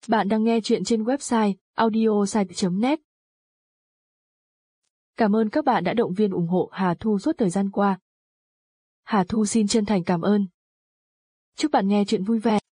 Bạn đang nghe chuyện trên website audiosite.net. Cảm ơn các bạn đã động viên ủng hộ Hà Thu suốt thời gian qua. Hà Thu xin chân thành cảm ơn. Chúc bạn nghe chuyện vui vẻ.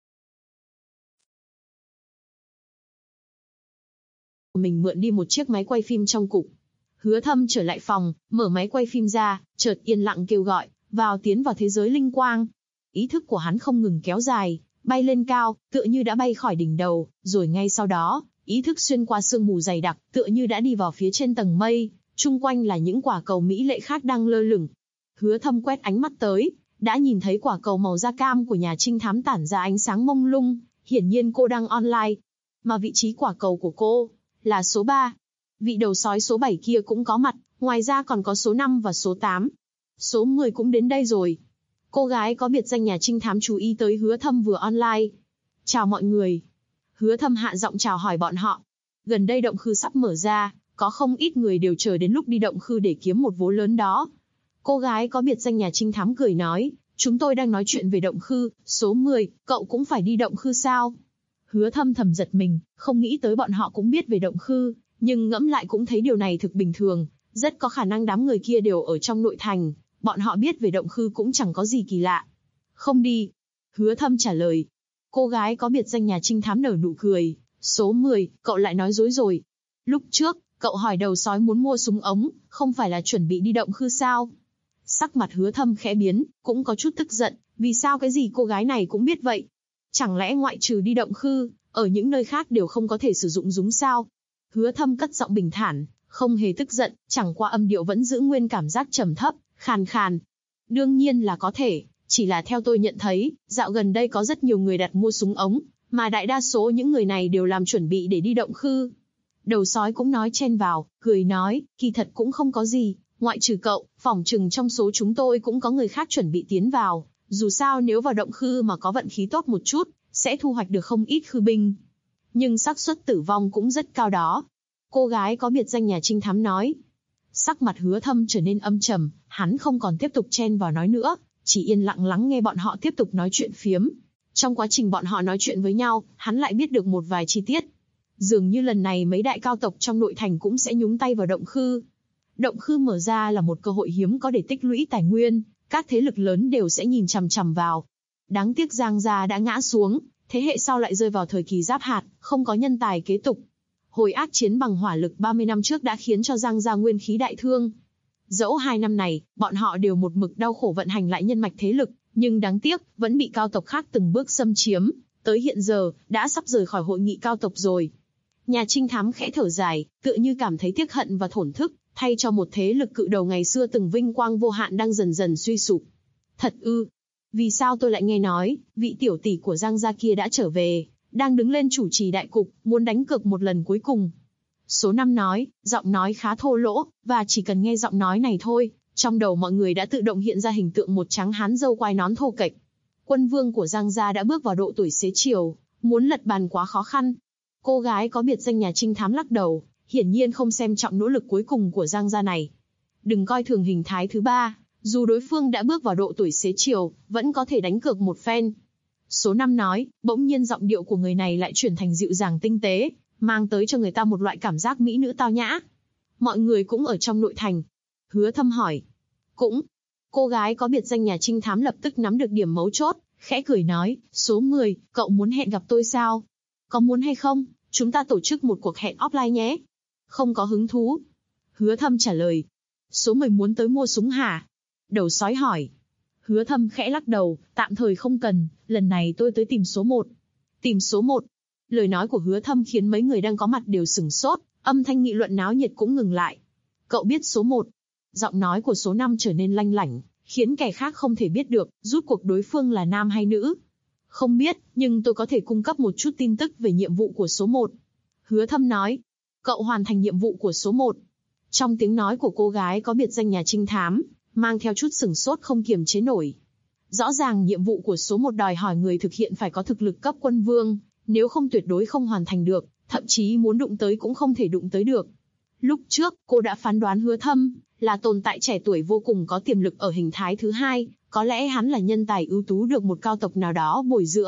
Mình mượn đi một chiếc máy quay phim trong cục. Hứa Thâm trở lại phòng, mở máy quay phim ra, chợt yên lặng kêu gọi, tiến vào thế giới linh quang. Ý thức của hắn không ngừng kéo dài, bay lên cao, tựa như đã bay khỏi đỉnh đầu, rồi ngay sau đó, ý thức xuyên qua sương mù dày đặc, tựa như đã đi vào phía trên tầng mây, chung quanh là những quả cầu mỹ lệ khác đang lơ lửng. Hứa Thâm quét ánh mắt tới, đã nhìn thấy quả cầu màu da cam của nhà trinh thám tản ra ánh sáng mông lung, hiển nhiên cô đang online. Mà vị trí quả cầu của cô là số 3. Vị đầu sói số 7 kia cũng có mặt, ngoài ra còn có số 5 và số 8. Số 10 cũng đến đây rồi. Cô gái có biệt danh nhà trinh thám chú ý tới Hứa Thâm vừa online. Chào mọi người. Hứa Thâm hạ giọng chào hỏi bọn họ. Gần đây động khư sắp mở ra, có không ít người đều chờ đến lúc đi động khư để kiếm một vố lớn đó. Cô gái có biệt danh nhà trinh thám cười nói, chúng tôi đang nói chuyện về động khư, số 10, cậu cũng phải đi động khư sao? Hứa Thâm thầm giật mình, không nghĩ tới bọn họ cũng biết về động khư, nhưng ngẫm lại cũng thấy điều này thực bình thường, rất có khả năng đám người kia đều ở trong nội thành, bọn họ biết về động khư cũng chẳng có gì kỳ lạ. Không đi. Hứa Thâm trả lời. Cô gái có biệt danh nhà trinh thám nở nụ cười, số 10, cậu lại nói dối rồi. Lúc trước, cậu hỏi đầu sói muốn mua súng ống, không phải là chuẩn bị đi động khư sao? Sắc mặt Hứa Thâm khẽ biến, cũng có chút tức giận, vì sao cái gì cô gái này cũng biết vậy? Chẳng lẽ ngoại trừ đi động khư, ở những nơi khác đều không có thể sử dụng súng sao? Hứa Thâm cất giọng bình thản, không hề tức giận, chẳng qua âm điệu vẫn giữ nguyên cảm giác trầm thấp, khàn khàn. Đương nhiên là có thể, chỉ là theo tôi nhận thấy, dạo gần đây có rất nhiều người đặt mua súng ống, mà đại đa số những người này đều làm chuẩn bị để đi động khư. Đầu sói cũng nói chen vào, cười nói, kỳ thật cũng không có gì, ngoại trừ cậu, phỏng chừng trong số chúng tôi cũng có người khác chuẩn bị tiến vào, dù sao nếu vào động khư mà có vận khí tốt một chút, sẽ thu hoạch được không ít khư binh. Nhưng xác suất tử vong cũng rất cao đó. Cô gái có biệt danh nhà trinh thám nói. Sắc mặt Hứa Thâm trở nên âm trầm, hắn không còn tiếp tục chen vào nói nữa, chỉ yên lặng lắng nghe bọn họ tiếp tục nói chuyện phiếm. Trong quá trình bọn họ nói chuyện với nhau, hắn lại biết được một vài chi tiết. Dường như lần này mấy đại cao tộc trong nội thành cũng sẽ nhúng tay vào động khư. Động khư mở ra là một cơ hội hiếm có để tích lũy tài nguyên, các thế lực lớn đều sẽ nhìn chằm chằm vào. Đáng tiếc Giang gia đã ngã xuống, thế hệ sau lại rơi vào thời kỳ giáp hạt, không có nhân tài kế tục. Hồi ác chiến bằng hỏa lực 30 năm trước đã khiến cho Giang gia nguyên khí đại thương. Dẫu 2 năm này, bọn họ đều một mực đau khổ vận hành lại nhân mạch thế lực, nhưng đáng tiếc, vẫn bị cao tộc khác từng bước xâm chiếm, tới hiện giờ, đã sắp rời khỏi hội nghị cao tộc rồi. Nhà trinh thám khẽ thở dài, tựa như cảm thấy tiếc hận và thổn thức, thay cho một thế lực cự đầu ngày xưa từng vinh quang vô hạn đang dần dần suy sụp. Thật ư? Vì sao tôi lại nghe nói, vị tiểu tỷ của Giang gia kia đã trở về, đang đứng lên chủ trì đại cục, muốn đánh cược một lần cuối cùng. Số 5 nói, giọng nói khá thô lỗ, và chỉ cần nghe giọng nói này thôi, trong đầu mọi người đã tự động hiện ra hình tượng một trắng hán râu quai nón thô kệch. Quân vương của Giang gia đã bước vào độ tuổi xế chiều, muốn lật bàn quá khó khăn. Cô gái có biệt danh nhà trinh thám lắc đầu, hiển nhiên không xem trọng nỗ lực cuối cùng của Giang gia này. Đừng coi thường hình thái thứ 3, dù đối phương đã bước vào độ tuổi xế chiều, vẫn có thể đánh cược một phen. Số 5 nói, bỗng nhiên giọng điệu của người này lại chuyển thành dịu dàng tinh tế, mang tới cho người ta một loại cảm giác mỹ nữ tao nhã. Mọi người cũng ở trong nội thành. Hứa Thâm hỏi. Cũng. Cô gái có biệt danh nhà trinh thám lập tức nắm được điểm mấu chốt, khẽ cười nói, số 10, cậu muốn hẹn gặp tôi sao? Có muốn hay không, chúng ta tổ chức một cuộc hẹn offline nhé. Không có hứng thú. Hứa Thâm trả lời. Số 10 muốn tới mua súng hả? Đầu sói hỏi. Hứa Thâm khẽ lắc đầu, tạm thời không cần, lần này tôi tới tìm số 1. Tìm số 1. Lời nói của Hứa Thâm khiến mấy người đang có mặt đều sửng sốt, âm thanh nghị luận náo nhiệt cũng ngừng lại. Cậu biết số 1. Giọng nói của số 5 trở nên lanh lảnh, khiến kẻ khác không thể biết được, rút cuộc đối phương là nam hay nữ. Không biết, nhưng tôi có thể cung cấp một chút tin tức về nhiệm vụ của số 1. Hứa Thâm nói. Cậu hoàn thành nhiệm vụ của số 1. Trong tiếng nói của cô gái có biệt danh nhà trinh thám, mang theo chút sửng sốt không kiềm chế nổi. Rõ ràng nhiệm vụ của số 1 đòi hỏi người thực hiện phải có thực lực cấp quân vương, nếu không tuyệt đối không hoàn thành được, thậm chí muốn đụng tới cũng không thể đụng tới được. Lúc trước, cô đã phán đoán Hứa Thâm là tồn tại trẻ tuổi vô cùng có tiềm lực ở hình thái thứ 2, có lẽ hắn là nhân tài ưu tú được một cao tộc nào đó bồi dưỡng,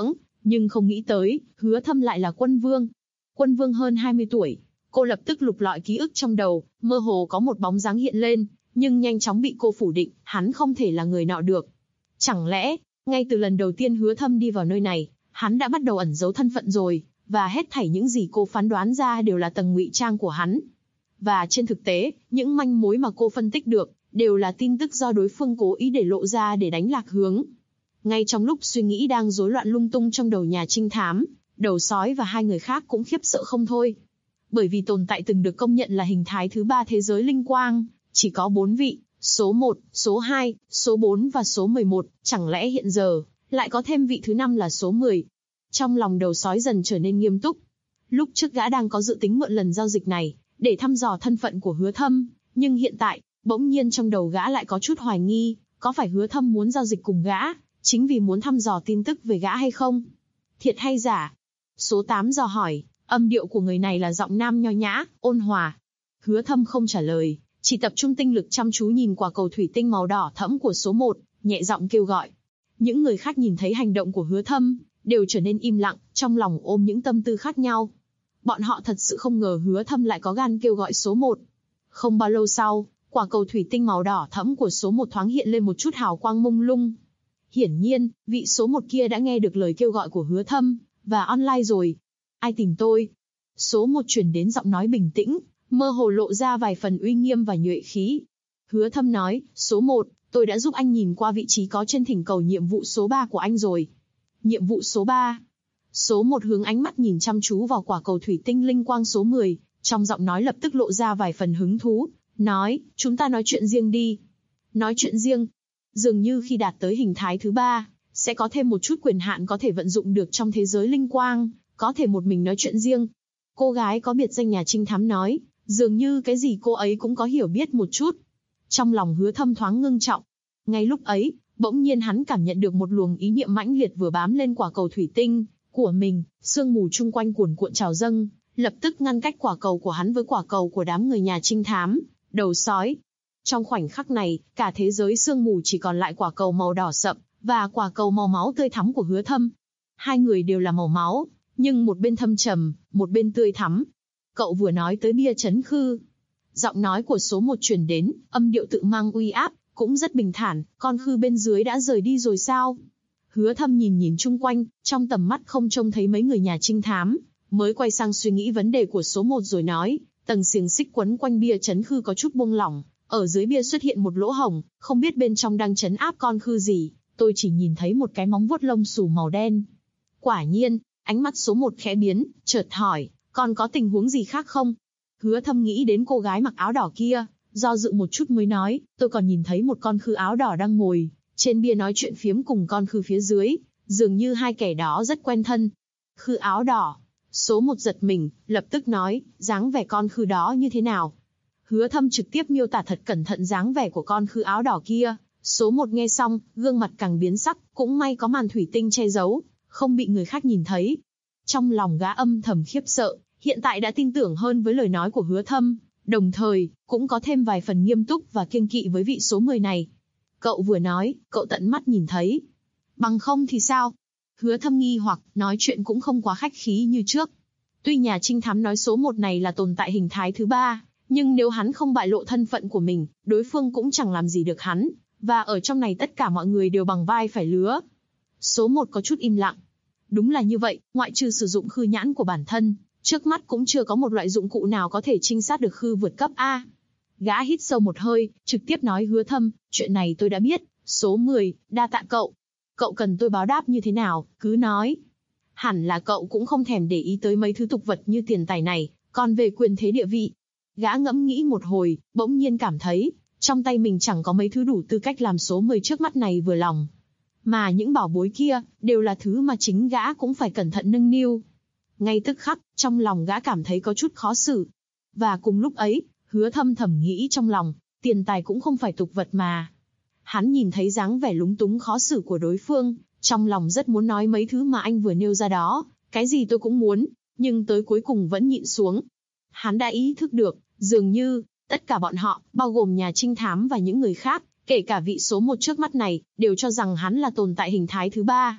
Nhưng không nghĩ tới, Hứa Thâm lại là quân vương. Quân vương hơn 20 tuổi. Cô lập tức lục lọi ký ức trong đầu, mơ hồ có một bóng dáng hiện lên, nhưng nhanh chóng bị cô phủ định, hắn không thể là người nọ được. Chẳng lẽ, ngay từ lần đầu tiên Hứa Thâm đi vào nơi này, hắn đã bắt đầu ẩn giấu thân phận rồi, và hết thảy những gì cô phán đoán ra đều là tầng ngụy trang của hắn. Và trên thực tế, những manh mối mà cô phân tích được, đều là tin tức do đối phương cố ý để lộ ra để đánh lạc hướng. Ngay trong lúc suy nghĩ đang rối loạn lung tung trong đầu nhà trinh thám, đầu sói và hai người khác cũng khiếp sợ không thôi. Bởi vì tồn tại từng được công nhận là hình thái thứ 3 thế giới linh quang, chỉ có 4 vị, số 1, số 2, số 4 và số 11, chẳng lẽ hiện giờ, lại có thêm vị thứ 5 là số 10. Trong lòng đầu sói dần trở nên nghiêm túc. Lúc trước gã đang có dự tính mượn lần giao dịch này, để thăm dò thân phận của Hứa Thâm, nhưng hiện tại, bỗng nhiên trong đầu gã lại có chút hoài nghi, có phải Hứa Thâm muốn giao dịch cùng gã, chính vì muốn thăm dò tin tức về gã hay không? Thiệt hay giả? Số 8 dò hỏi, âm điệu của người này là giọng nam nho nhã, ôn hòa. Hứa Thâm không trả lời, chỉ tập trung tinh lực chăm chú nhìn quả cầu thủy tinh màu đỏ thẫm của số 1, nhẹ giọng kêu gọi. Những người khác nhìn thấy hành động của Hứa Thâm, đều trở nên im lặng, trong lòng ôm những tâm tư khác nhau. Bọn họ thật sự không ngờ Hứa Thâm lại có gan kêu gọi số 1. Không bao lâu sau, quả cầu thủy tinh màu đỏ thẫm của số 1 thoáng hiện lên một chút hào quang mông lung. Hiển nhiên, vị số 1 kia đã nghe được lời kêu gọi của Hứa Thâm, và online rồi. Ai tìm tôi? Số 1 truyền đến giọng nói bình tĩnh, mơ hồ lộ ra vài phần uy nghiêm và nhuệ khí. Hứa Thâm nói, số 1, tôi đã giúp anh nhìn qua vị trí có trên thỉnh cầu nhiệm vụ số 3 của anh rồi. Nhiệm vụ số 3. Số 1 hướng ánh mắt nhìn chăm chú vào quả cầu thủy tinh linh quang số 10, trong giọng nói lập tức lộ ra vài phần hứng thú, nói, chúng ta nói chuyện riêng đi. Nói chuyện riêng. Dường như khi đạt tới hình thái thứ 3, sẽ có thêm một chút quyền hạn có thể vận dụng được trong thế giới linh quang, có thể một mình nói chuyện riêng. Cô gái có biệt danh nhà trinh thám nói, dường như cái gì cô ấy cũng có hiểu biết một chút. Trong lòng Hứa Thâm thoáng ngưng trọng. Ngay lúc ấy, bỗng nhiên hắn cảm nhận được một luồng ý niệm mãnh liệt vừa bám lên quả cầu thủy tinh của mình, sương mù chung quanh cuồn cuộn trào dâng, lập tức ngăn cách quả cầu của hắn với quả cầu của đám người nhà trinh thám, đầu sói. Trong khoảnh khắc này, cả thế giới sương mù chỉ còn lại quả cầu màu đỏ sậm, và quả cầu màu máu tươi thắm của Hứa Thâm. Hai người đều là màu máu, nhưng một bên thâm trầm, một bên tươi thắm. Cậu vừa nói tới bia trấn khư. Giọng nói của số 1 truyền đến, âm điệu tự mang uy áp, cũng rất bình thản, con khư bên dưới đã rời đi rồi sao? Hứa Thâm nhìn chung quanh, trong tầm mắt không trông thấy mấy người nhà trinh thám, mới quay sang suy nghĩ vấn đề của số 1 rồi nói, tầng xiềng xích quấn quanh bia trấn khư có chút buông lỏng, ở dưới bia xuất hiện một lỗ hổng, không biết bên trong đang trấn áp con khư gì, tôi chỉ nhìn thấy một cái móng vuốt lông xù màu đen. Quả nhiên, ánh mắt số 1 khẽ biến, chợt hỏi, còn có tình huống gì khác không? Hứa Thâm nghĩ đến cô gái mặc áo đỏ kia, do dự một chút mới nói, tôi còn nhìn thấy một con khư áo đỏ đang ngồi trên bia nói chuyện phiếm cùng con khư phía dưới, dường như hai kẻ đó rất quen thân. Khư áo đỏ. Số 1 giật mình, lập tức nói, dáng vẻ con khư đó như thế nào? Hứa Thâm trực tiếp miêu tả thật cẩn thận dáng vẻ của con khư áo đỏ kia. Số 1 nghe xong, gương mặt càng biến sắc, cũng may có màn thủy tinh che giấu, không bị người khác nhìn thấy. Trong lòng gã âm thầm khiếp sợ, hiện tại đã tin tưởng hơn với lời nói của Hứa Thâm, đồng thời, cũng có thêm vài phần nghiêm túc và kiêng kỵ với vị số 10 này. Cậu vừa nói, cậu tận mắt nhìn thấy. Bằng không thì sao? Hứa Thâm nghi hoặc, nói chuyện cũng không quá khách khí như trước. Tuy nhà trinh thám nói số 1 này là tồn tại hình thái thứ 3, nhưng nếu hắn không bại lộ thân phận của mình, đối phương cũng chẳng làm gì được hắn, và ở trong này tất cả mọi người đều bằng vai phải lứa. Số 1 có chút im lặng. Đúng là như vậy, ngoại trừ sử dụng khư nhãn của bản thân, trước mắt cũng chưa có một loại dụng cụ nào có thể trinh sát được khư vượt cấp A. Gã hít sâu một hơi, trực tiếp nói Hứa Thâm, chuyện này tôi đã biết, số 10, đa tạ cậu. Cậu cần tôi báo đáp như thế nào, cứ nói. Hẳn là cậu cũng không thèm để ý tới mấy thứ tục vật như tiền tài này, còn về quyền thế địa vị. Gã ngẫm nghĩ một hồi, bỗng nhiên cảm thấy, trong tay mình chẳng có mấy thứ đủ tư cách làm số 10 trước mắt này vừa lòng. Mà những bảo bối kia, đều là thứ mà chính gã cũng phải cẩn thận nâng niu. Ngay tức khắc, trong lòng gã cảm thấy có chút khó xử. Và cùng lúc ấy, Hứa Thâm thầm nghĩ trong lòng, tiền tài cũng không phải tục vật mà. Hắn nhìn thấy dáng vẻ lúng túng khó xử của đối phương, trong lòng rất muốn nói mấy thứ mà anh vừa nêu ra đó, cái gì tôi cũng muốn, nhưng tới cuối cùng vẫn nhịn xuống. Hắn đã ý thức được, dường như, tất cả bọn họ, bao gồm nhà trinh thám và những người khác, kể cả vị số 1 trước mắt này, đều cho rằng hắn là tồn tại hình thái thứ 3.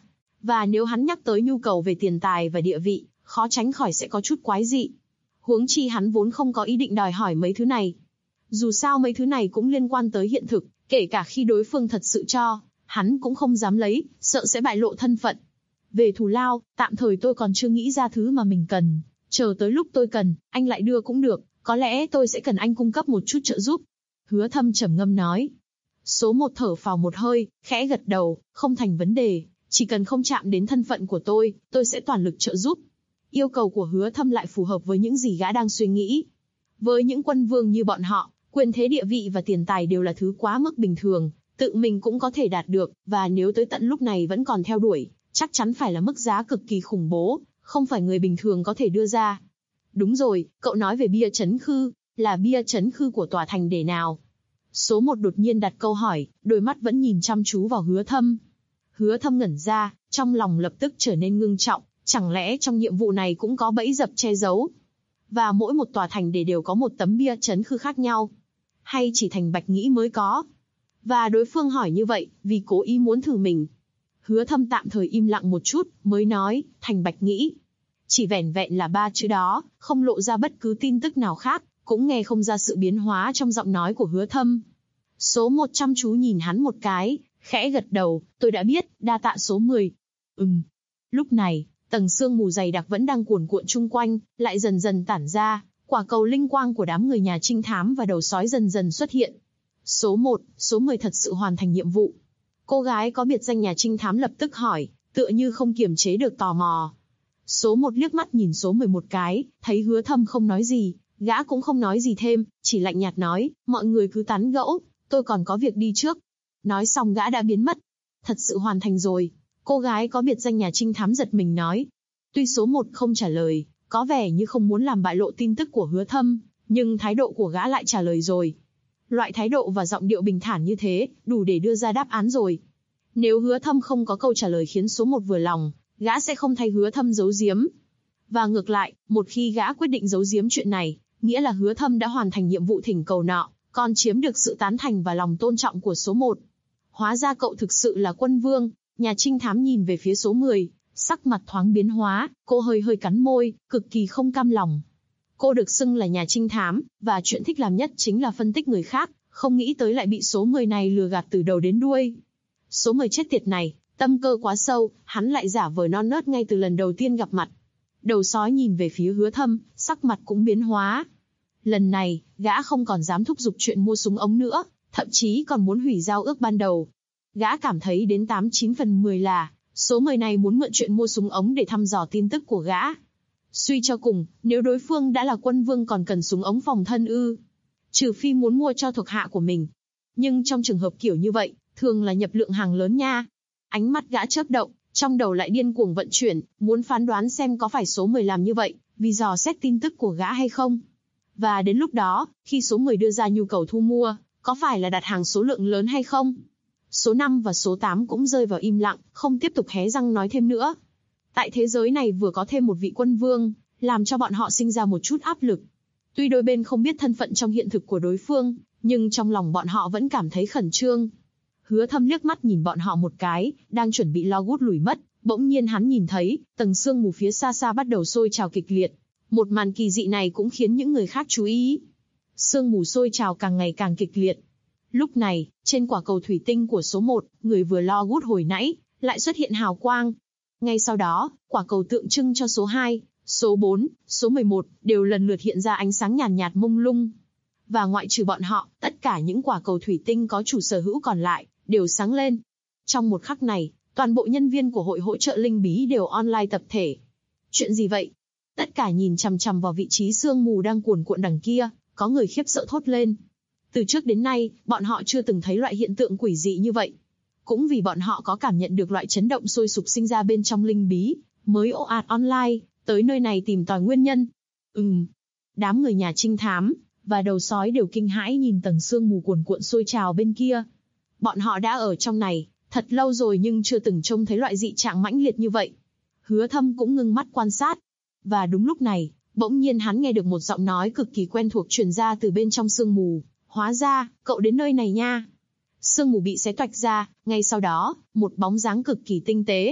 Và nếu hắn nhắc tới nhu cầu về tiền tài và địa vị, khó tránh khỏi sẽ có chút quái dị. Huống chi hắn vốn không có ý định đòi hỏi mấy thứ này. Dù sao mấy thứ này cũng liên quan tới hiện thực, kể cả khi đối phương thật sự cho, hắn cũng không dám lấy, sợ sẽ bại lộ thân phận. Về thù lao, tạm thời tôi còn chưa nghĩ ra thứ mà mình cần, chờ tới lúc tôi cần, anh lại đưa cũng được, có lẽ tôi sẽ cần anh cung cấp một chút trợ giúp. Hứa Thâm trầm ngâm nói. Số 1 thở phào một hơi, khẽ gật đầu, không thành vấn đề, chỉ cần không chạm đến thân phận của tôi sẽ toàn lực trợ giúp. Yêu cầu của Hứa Thâm lại phù hợp với những gì gã đang suy nghĩ. Với những quân vương như bọn họ, quyền thế địa vị và tiền tài đều là thứ quá mức bình thường, tự mình cũng có thể đạt được, và nếu tới tận lúc này vẫn còn theo đuổi, chắc chắn phải là mức giá cực kỳ khủng bố, không phải người bình thường có thể đưa ra. Đúng rồi, cậu nói về bia trấn khư, là bia trấn khư của tòa thành để nào? Số 1 đột nhiên đặt câu hỏi, đôi mắt vẫn nhìn chăm chú vào Hứa Thâm. Hứa Thâm ngẩn ra, trong lòng lập tức trở nên ngưng trọng, chẳng lẽ trong nhiệm vụ này cũng có bẫy dập che giấu? Và mỗi một tòa thành để đều có một tấm bia trấn khư khác nhau? Hay chỉ thành Bạch Nghĩ mới có? Và đối phương hỏi như vậy, vì cố ý muốn thử mình. Hứa Thâm tạm thời im lặng một chút, mới nói, thành Bạch Nghĩ. Chỉ vẻn vẹn là 3 chữ đó, không lộ ra bất cứ tin tức nào khác, cũng nghe không ra sự biến hóa trong giọng nói của Hứa Thâm. Số 1 chăm chú nhìn hắn một cái, khẽ gật đầu, tôi đã biết, đa tạ số 10. Lúc này, tầng sương mù dày đặc vẫn đang cuồn cuộn chung quanh, lại dần dần tản ra, quả cầu linh quang của đám người nhà trinh thám và đầu sói dần dần xuất hiện. Số 1, số 10 thật sự hoàn thành nhiệm vụ. Cô gái có biệt danh nhà trinh thám lập tức hỏi, tựa như không kiềm chế được tò mò. Số 1 liếc mắt nhìn số 10 một cái, thấy Hứa Thâm không nói gì, gã cũng không nói gì thêm, chỉ lạnh nhạt nói, mọi người cứ tán gẫu, tôi còn có việc đi trước. Nói xong gã đã biến mất. Thật sự hoàn thành rồi. Cô gái có biệt danh nhà trinh thám giật mình nói. Tuy số 1 không trả lời, có vẻ như không muốn làm bại lộ tin tức của Hứa Thâm, nhưng thái độ của gã lại trả lời rồi. Loại thái độ và giọng điệu bình thản như thế, đủ để đưa ra đáp án rồi. Nếu Hứa Thâm không có câu trả lời khiến số 1 vừa lòng, gã sẽ không thay Hứa Thâm giấu giếm. Và ngược lại, một khi gã quyết định giấu giếm chuyện này, nghĩa là Hứa Thâm đã hoàn thành nhiệm vụ thỉnh cầu nọ, còn chiếm được sự tán thành và lòng tôn trọng của số 1. Hóa ra cậu thực sự là quân vương. Nhà trinh thám nhìn về phía số 10, sắc mặt thoáng biến hóa, cô hơi hơi cắn môi, cực kỳ không cam lòng. Cô được xưng là nhà trinh thám, và chuyện thích làm nhất chính là phân tích người khác, không nghĩ tới lại bị số 10 này lừa gạt từ đầu đến đuôi. Số 10 chết tiệt này, tâm cơ quá sâu, hắn lại giả vờ non nớt ngay từ lần đầu tiên gặp mặt. Đầu sói nhìn về phía Hứa Thâm, sắc mặt cũng biến hóa. Lần này, gã không còn dám thúc giục chuyện mua súng ống nữa, thậm chí còn muốn hủy giao ước ban đầu. Gã cảm thấy đến 89 phần 10 là, số 10 này muốn mượn chuyện mua súng ống để thăm dò tin tức của gã. Suy cho cùng, nếu đối phương đã là quân vương còn cần súng ống phòng thân ư? Trừ phi muốn mua cho thuộc hạ của mình. Nhưng trong trường hợp kiểu như vậy, thường là nhập lượng hàng lớn nha. Ánh mắt gã chớp động, trong đầu lại điên cuồng vận chuyển, muốn phán đoán xem có phải số 10 làm như vậy, vì dò xét tin tức của gã hay không. Và đến lúc đó, khi số 10 đưa ra nhu cầu thu mua, có phải là đặt hàng số lượng lớn hay không? Số 5 và số 8 cũng rơi vào im lặng, không tiếp tục hé răng nói thêm nữa. Tại thế giới này vừa có thêm một vị quân vương, làm cho bọn họ sinh ra một chút áp lực. Tuy đôi bên không biết thân phận trong hiện thực của đối phương, nhưng trong lòng bọn họ vẫn cảm thấy khẩn trương. Hứa Thâm liếc mắt nhìn bọn họ một cái, đang chuẩn bị lo gút lùi mất, bỗng nhiên hắn nhìn thấy, tầng sương mù phía xa xa bắt đầu sôi trào kịch liệt. Một màn kỳ dị này cũng khiến những người khác chú ý. Sương mù sôi trào càng ngày càng kịch liệt. Lúc này, trên quả cầu thủy tinh của số 1, người vừa lo gút hồi nãy, lại xuất hiện hào quang. Ngay sau đó, quả cầu tượng trưng cho số 2, số 4, số 11, đều lần lượt hiện ra ánh sáng nhàn nhạt mông lung. Và ngoại trừ bọn họ, tất cả những quả cầu thủy tinh có chủ sở hữu còn lại, đều sáng lên. Trong một khắc này, toàn bộ nhân viên của hội hỗ trợ linh bí đều online tập thể. Chuyện gì vậy? Tất cả nhìn chằm chằm vào vị trí sương mù đang cuồn cuộn đằng kia, có người khiếp sợ thốt lên. Từ trước đến nay, bọn họ chưa từng thấy loại hiện tượng quỷ dị như vậy. Cũng vì bọn họ có cảm nhận được loại chấn động sôi sục sinh ra bên trong linh bí, mới ồ ạt online, tới nơi này tìm tòi nguyên nhân. Đám người nhà trinh thám và đầu sói đều kinh hãi nhìn tầng sương mù cuồn cuộn sôi trào bên kia. Bọn họ đã ở trong này thật lâu rồi nhưng chưa từng trông thấy loại dị trạng mãnh liệt như vậy. Hứa Thâm cũng ngưng mắt quan sát. Và đúng lúc này, bỗng nhiên hắn nghe được một giọng nói cực kỳ quen thuộc truyền ra từ bên trong sương mù. Hóa ra, cậu đến nơi này nha. Sương mù bị xé toạch ra, ngay sau đó, một bóng dáng cực kỳ tinh tế,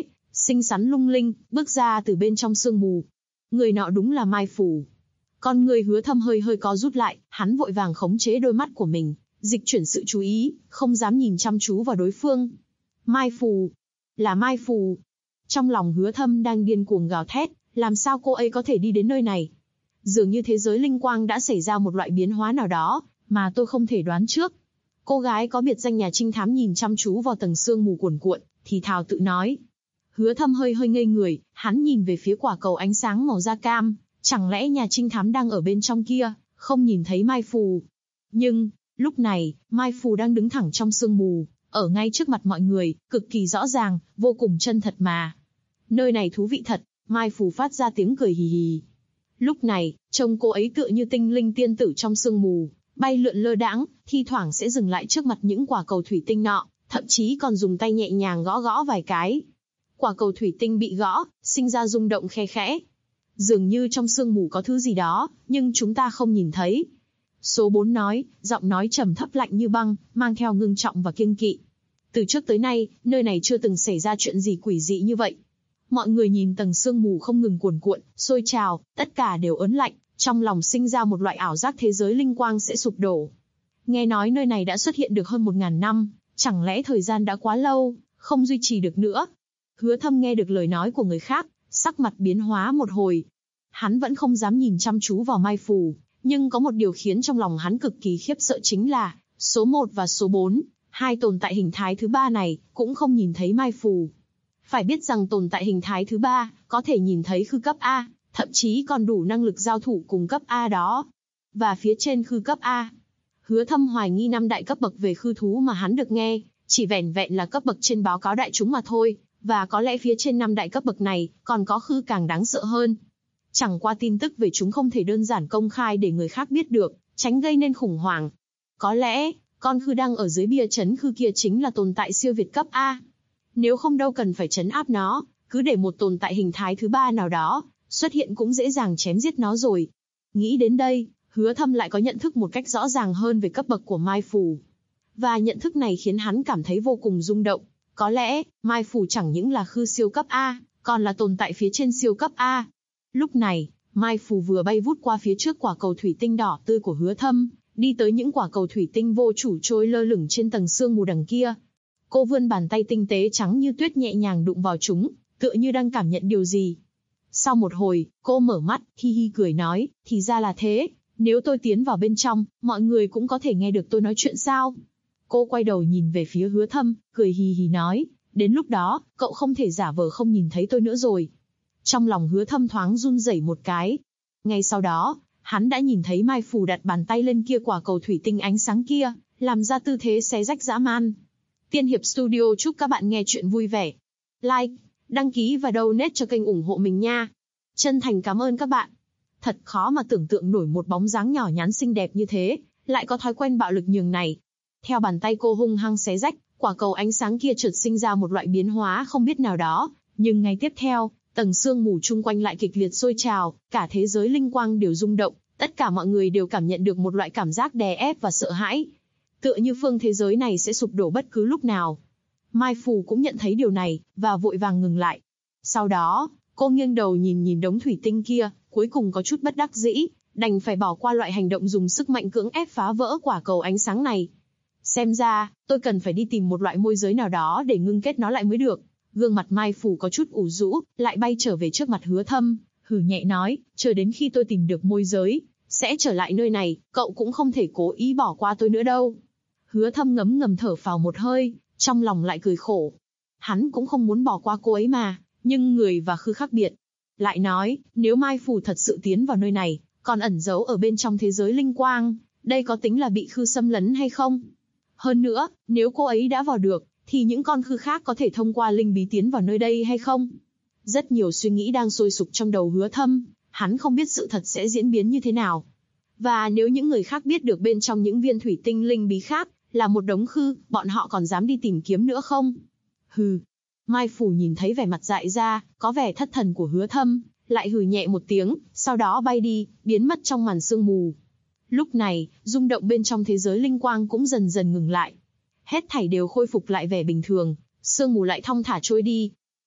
xinh xắn lung linh, bước ra từ bên trong sương mù. Người nọ đúng là Mai Phù. Con người Hứa Thâm hơi hơi co rút lại, hắn vội vàng khống chế đôi mắt của mình, dịch chuyển sự chú ý, không dám nhìn chăm chú vào đối phương. Mai Phù, là Mai Phù. Trong lòng Hứa Thâm đang điên cuồng gào thét, làm sao cô ấy có thể đi đến nơi này? Dường như thế giới linh quang đã xảy ra một loại biến hóa nào đó, mà tôi không thể đoán trước. Cô gái có biệt danh nhà trinh thám nhìn chăm chú vào tầng sương mù cuồn cuộn, thì thào tự nói. Hứa Thâm hơi hơi ngây người, hắn nhìn về phía quả cầu ánh sáng màu da cam, chẳng lẽ nhà trinh thám đang ở bên trong kia, không nhìn thấy Mai Phù. Nhưng, lúc này, Mai Phù đang đứng thẳng trong sương mù, ở ngay trước mặt mọi người, cực kỳ rõ ràng, vô cùng chân thật mà. Nơi này thú vị thật, Mai Phù phát ra tiếng cười hì hì. Lúc này, trông cô ấy tựa như tinh linh tiên tử trong sương mù, bay lượn lơ đãng, thi thoảng sẽ dừng lại trước mặt những quả cầu thủy tinh nọ, thậm chí còn dùng tay nhẹ nhàng gõ gõ vài cái. Quả cầu thủy tinh bị gõ, sinh ra rung động khe khẽ. Dường như trong sương mù có thứ gì đó, nhưng chúng ta không nhìn thấy. Số 4 nói, giọng nói trầm thấp lạnh như băng, mang theo ngưng trọng và kiêng kỵ. Từ trước tới nay, nơi này chưa từng xảy ra chuyện gì quỷ dị như vậy. Mọi người nhìn tầng sương mù không ngừng cuồn cuộn, sôi trào, tất cả đều ớn lạnh, trong lòng sinh ra một loại ảo giác thế giới linh quang sẽ sụp đổ. Nghe nói nơi này đã xuất hiện được hơn 1000 năm, chẳng lẽ thời gian đã quá lâu, không duy trì được nữa. Hứa Thâm nghe được lời nói của người khác, sắc mặt biến hóa một hồi. Hắn vẫn không dám nhìn chăm chú vào Mai Phù, nhưng có một điều khiến trong lòng hắn cực kỳ khiếp sợ chính là, số 1 và số 4, hai tồn tại hình thái thứ ba này, cũng không nhìn thấy Mai Phù. Phải biết rằng tồn tại hình thái thứ ba, có thể nhìn thấy khư cấp A, thậm chí còn đủ năng lực giao thủ cùng cấp A đó. Và phía trên khư cấp A, Hứa Thâm hoài nghi 5 đại cấp bậc về khư thú mà hắn được nghe, chỉ vẻn vẹn là cấp bậc trên báo cáo đại chúng mà thôi, và có lẽ phía trên 5 đại cấp bậc này, còn có khư càng đáng sợ hơn. Chẳng qua tin tức về chúng không thể đơn giản công khai để người khác biết được, tránh gây nên khủng hoảng. Có lẽ, con khư đang ở dưới bia trấn khư kia chính là tồn tại siêu việt cấp A. Nếu không đâu cần phải trấn áp nó, cứ để một tồn tại hình thái thứ ba nào đó, xuất hiện cũng dễ dàng chém giết nó rồi. Nghĩ đến đây, Hứa Thâm lại có nhận thức một cách rõ ràng hơn về cấp bậc của Mai Phù. Và nhận thức này khiến hắn cảm thấy vô cùng rung động. Có lẽ, Mai Phù chẳng những là khư siêu cấp A, còn là tồn tại phía trên siêu cấp A. Lúc này, Mai Phù vừa bay vút qua phía trước quả cầu thủy tinh đỏ tươi của Hứa Thâm, đi tới những quả cầu thủy tinh vô chủ trôi lơ lửng trên tầng sương mù đằng kia. Cô vươn bàn tay tinh tế trắng như tuyết nhẹ nhàng đụng vào chúng, tựa như đang cảm nhận điều gì. Sau một hồi, cô mở mắt, hi hi cười nói, thì ra là thế, nếu tôi tiến vào bên trong, mọi người cũng có thể nghe được tôi nói chuyện sao? Cô quay đầu nhìn về phía Hứa Thâm, cười hì hì nói, đến lúc đó, cậu không thể giả vờ không nhìn thấy tôi nữa rồi. Trong lòng Hứa Thâm thoáng run rẩy một cái. Ngay sau đó, hắn đã nhìn thấy Mai Phù đặt bàn tay lên kia quả cầu thủy tinh ánh sáng kia, làm ra tư thế xé rách dã man. Tiên Hiệp Studio chúc các bạn nghe chuyện vui vẻ. Like, đăng ký và donate cho kênh ủng hộ mình nha. Chân thành cảm ơn các bạn. Thật khó mà tưởng tượng nổi một bóng dáng nhỏ nhắn xinh đẹp như thế, lại có thói quen bạo lực nhường này. Theo bàn tay cô hung hăng xé rách, quả cầu ánh sáng kia chợt sinh ra một loại biến hóa không biết nào đó, nhưng ngay tiếp theo, tầng sương mù chung quanh lại kịch liệt sôi trào, cả thế giới linh quang đều rung động, tất cả mọi người đều cảm nhận được một loại cảm giác đè ép và sợ hãi. Tựa như phương thế giới này sẽ sụp đổ bất cứ lúc nào. Mai Phù cũng nhận thấy điều này, và vội vàng ngừng lại. Sau đó, cô nghiêng đầu nhìn đống thủy tinh kia, cuối cùng có chút bất đắc dĩ, đành phải bỏ qua loại hành động dùng sức mạnh cưỡng ép phá vỡ quả cầu ánh sáng này. Xem ra, tôi cần phải đi tìm một loại môi giới nào đó để ngưng kết nó lại mới được. Gương mặt Mai Phù có chút ủ rũ, lại bay trở về trước mặt Hứa Thâm, hừ nhẹ nói, chờ đến khi tôi tìm được môi giới, sẽ trở lại nơi này, cậu cũng không thể cố ý bỏ qua tôi nữa đâu. Hứa Thâm ngấm ngầm thở phào một hơi, trong lòng lại cười khổ. Hắn cũng không muốn bỏ qua cô ấy mà, nhưng người và khư khác biệt. Lại nói, nếu Mai Phù thật sự tiến vào nơi này, còn ẩn giấu ở bên trong thế giới linh quang, đây có tính là bị khư xâm lấn hay không? Hơn nữa, nếu cô ấy đã vào được, thì những con khư khác có thể thông qua linh bí tiến vào nơi đây hay không? Rất nhiều suy nghĩ đang sôi sục trong đầu Hứa Thâm, hắn không biết sự thật sẽ diễn biến như thế nào. Và nếu những người khác biết được bên trong những viên thủy tinh linh bí khác, là một đống khư, bọn họ còn dám đi tìm kiếm nữa không? Hừ. Mai Phù nhìn thấy vẻ mặt dại ra, có vẻ thất thần của Hứa Thâm, lại hừ nhẹ một tiếng, sau đó bay đi, biến mất trong màn sương mù. Lúc này, rung động bên trong thế giới linh quang cũng dần dần ngừng lại. Hết thảy đều khôi phục lại vẻ bình thường, sương mù lại thong thả trôi đi.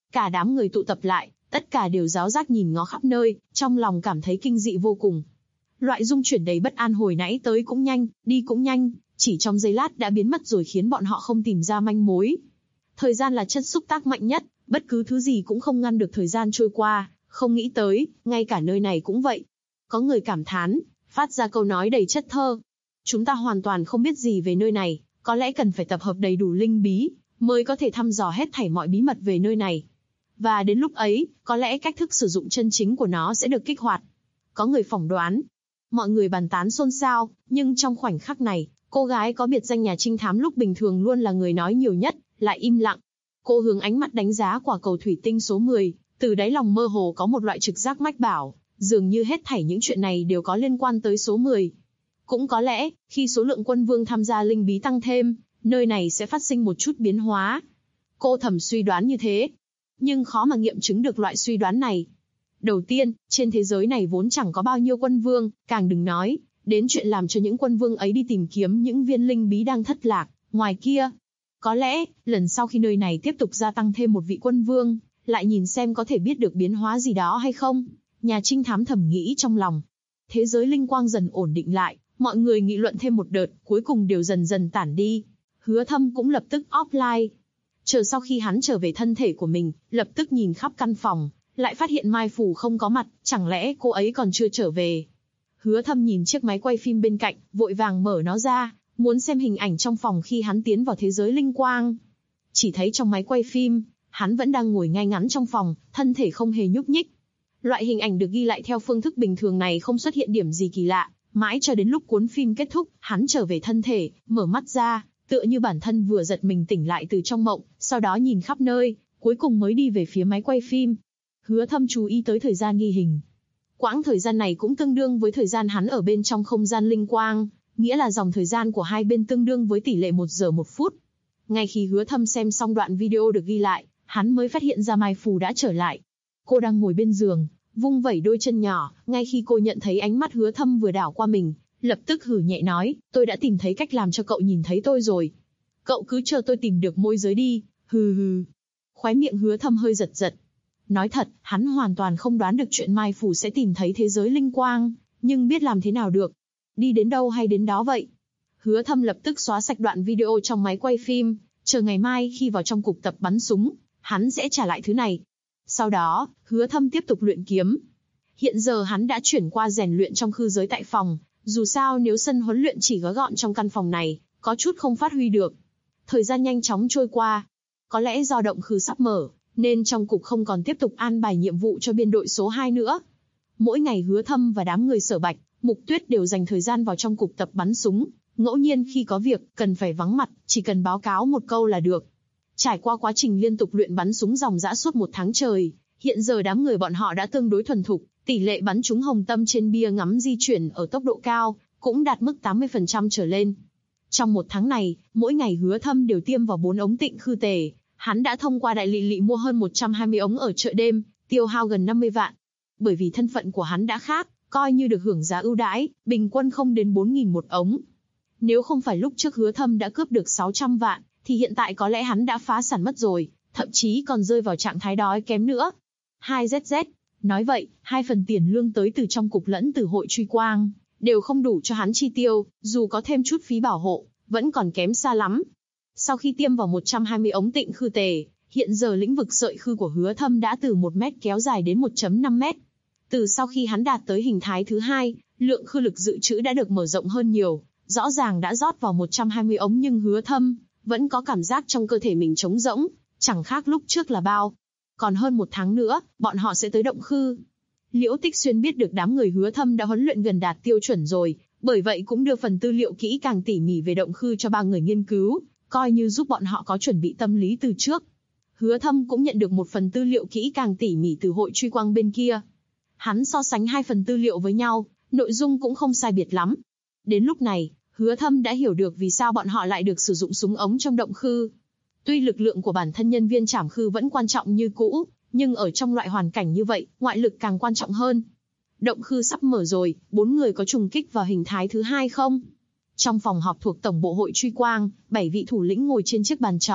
Cả đám người tụ tập lại, tất cả đều ráo rác nhìn ngó khắp nơi, trong lòng cảm thấy kinh dị vô cùng. Loại rung chuyển đầy bất an hồi nãy tới cũng nhanh, đi cũng nhanh, chỉ trong giây lát đã biến mất rồi khiến bọn họ không tìm ra manh mối. Thời gian là chất xúc tác mạnh nhất, bất cứ thứ gì cũng không ngăn được thời gian trôi qua, không nghĩ tới, ngay cả nơi này cũng vậy. Có người cảm thán, phát ra câu nói đầy chất thơ. Chúng ta hoàn toàn không biết gì về nơi này, có lẽ cần phải tập hợp đầy đủ linh bí, mới có thể thăm dò hết thảy mọi bí mật về nơi này. Và đến lúc ấy, có lẽ cách thức sử dụng chân chính của nó sẽ được kích hoạt. Có người phỏng đoán. Mọi người bàn tán xôn xao, nhưng trong khoảnh khắc này, cô gái có biệt danh nhà trinh thám lúc bình thường luôn là người nói nhiều nhất, lại im lặng. Cô hướng ánh mắt đánh giá quả cầu thủy tinh số 10, từ đáy lòng mơ hồ có một loại trực giác mách bảo, dường như hết thảy những chuyện này đều có liên quan tới số 10. Cũng có lẽ, khi số lượng quân vương tham gia linh bí tăng thêm, nơi này sẽ phát sinh một chút biến hóa. Cô thầm suy đoán như thế, nhưng khó mà nghiệm chứng được loại suy đoán này. Đầu tiên, trên thế giới này vốn chẳng có bao nhiêu quân vương, càng đừng nói đến chuyện làm cho những quân vương ấy đi tìm kiếm những viên linh bí đang thất lạc ngoài kia. Có lẽ, lần sau khi nơi này tiếp tục gia tăng thêm một vị quân vương, lại nhìn xem có thể biết được biến hóa gì đó hay không. Nhà trinh thám thầm nghĩ trong lòng. Thế giới linh quang dần ổn định lại, mọi người nghị luận thêm một đợt, cuối cùng đều dần dần tản đi. Hứa Thâm cũng lập tức offline. Chờ sau khi hắn trở về thân thể của mình, lập tức nhìn khắp căn phòng, lại phát hiện Mai Phủ không có mặt, chẳng lẽ cô ấy còn chưa trở về. Hứa Thâm nhìn chiếc máy quay phim bên cạnh, vội vàng mở nó ra, muốn xem hình ảnh trong phòng khi hắn tiến vào thế giới linh quang. Chỉ thấy trong máy quay phim, hắn vẫn đang ngồi ngay ngắn trong phòng, thân thể không hề nhúc nhích. Loại hình ảnh được ghi lại theo phương thức bình thường này không xuất hiện điểm gì kỳ lạ, mãi cho đến lúc cuốn phim kết thúc, hắn trở về thân thể, mở mắt ra, tựa như bản thân vừa giật mình tỉnh lại từ trong mộng, sau đó nhìn khắp nơi, cuối cùng mới đi về phía máy quay phim. Hứa Thâm chú ý tới thời gian ghi hình. Quãng thời gian này cũng tương đương với thời gian hắn ở bên trong không gian linh quang, nghĩa là dòng thời gian của hai bên tương đương với tỷ lệ 1 giờ 1 phút. Ngay khi Hứa Thâm xem xong đoạn video được ghi lại, hắn mới phát hiện ra Mai Phù đã trở lại. Cô đang ngồi bên giường, vung vẩy đôi chân nhỏ, ngay khi cô nhận thấy ánh mắt Hứa Thâm vừa đảo qua mình, lập tức hử nhẹ nói, tôi đã tìm thấy cách làm cho cậu nhìn thấy tôi rồi. Cậu cứ chờ tôi tìm được môi giới đi, hừ hừ. Khóe miệng Hứa Thâm hơi giật giật. Nói thật, hắn hoàn toàn không đoán được chuyện Mai Phủ sẽ tìm thấy thế giới linh quang, nhưng biết làm thế nào được. Đi đến đâu hay đến đó vậy. Hứa Thâm lập tức xóa sạch đoạn video trong máy quay phim, chờ ngày mai khi vào trong cục tập bắn súng, hắn sẽ trả lại thứ này. Sau đó, Hứa Thâm tiếp tục luyện kiếm. Hiện giờ hắn đã chuyển qua rèn luyện trong khư giới tại phòng, dù sao nếu sân huấn luyện chỉ gói gọn trong căn phòng này, có chút không phát huy được. Thời gian nhanh chóng trôi qua. Có lẽ do động khư sắp mở, nên trong cục không còn tiếp tục an bài nhiệm vụ cho biên đội số 2 nữa. Mỗi ngày Hứa Thâm và đám người Sở Bạch, Mục Tuyết đều dành thời gian vào trong cục tập bắn súng, ngẫu nhiên khi có việc, cần phải vắng mặt, chỉ cần báo cáo một câu là được. Trải qua quá trình liên tục luyện bắn súng ròng rã suốt 1 tháng trời, hiện giờ đám người bọn họ đã tương đối thuần thục, tỷ lệ bắn trúng hồng tâm trên bia ngắm di chuyển ở tốc độ cao, cũng đạt mức 80% trở lên. Trong 1 tháng này, mỗi ngày Hứa Thâm đều tiêm vào 4 ống tịnh khư tề. Hắn đã thông qua Đại Lị Lị mua hơn 120 ống ở chợ đêm, tiêu hao gần 50 vạn. Bởi vì thân phận của hắn đã khác, coi như được hưởng giá ưu đãi, bình quân không đến 4.000 một ống. Nếu không phải lúc trước Hứa Thâm đã cướp được 600 vạn, thì hiện tại có lẽ hắn đã phá sản mất rồi, thậm chí còn rơi vào trạng thái đói kém nữa. 2ZZ, nói vậy, 2 phần tiền lương tới từ trong cục lẫn từ hội truy quang, đều không đủ cho hắn chi tiêu, dù có thêm chút phí bảo hộ, vẫn còn kém xa lắm. Sau khi tiêm vào 120 ống tịnh khư tề, hiện giờ lĩnh vực sợi khư của Hứa Thâm đã từ 1 mét kéo dài đến 1.5 mét. Từ sau khi hắn đạt tới hình thái thứ 2, lượng khư lực dự trữ đã được mở rộng hơn nhiều, rõ ràng đã rót vào 120 ống nhưng Hứa Thâm vẫn có cảm giác trong cơ thể mình trống rỗng, chẳng khác lúc trước là bao. Còn hơn 1 tháng nữa, bọn họ sẽ tới động khư. Liễu Tích Xuyên biết được đám người Hứa Thâm đã huấn luyện gần đạt tiêu chuẩn rồi, bởi vậy cũng đưa phần tư liệu kỹ càng tỉ mỉ về động khư cho 3 người nghiên cứu, coi như giúp bọn họ có chuẩn bị tâm lý từ trước. Hứa Thâm cũng nhận được một phần tư liệu kỹ càng tỉ mỉ từ hội truy quang bên kia. Hắn so sánh 2 phần tư liệu với nhau, nội dung cũng không sai biệt lắm. Đến lúc này, Hứa Thâm đã hiểu được vì sao bọn họ lại được sử dụng súng ống trong động khư. Tuy lực lượng của bản thân nhân viên trảm khư vẫn quan trọng như cũ, nhưng ở trong loại hoàn cảnh như vậy, ngoại lực càng quan trọng hơn. Động khư sắp mở rồi, 4 người có trùng kích vào hình thái thứ 2 không? Trong phòng họp thuộc Tổng bộ hội truy quang, 7 vị thủ lĩnh ngồi trên chiếc bàn tròn,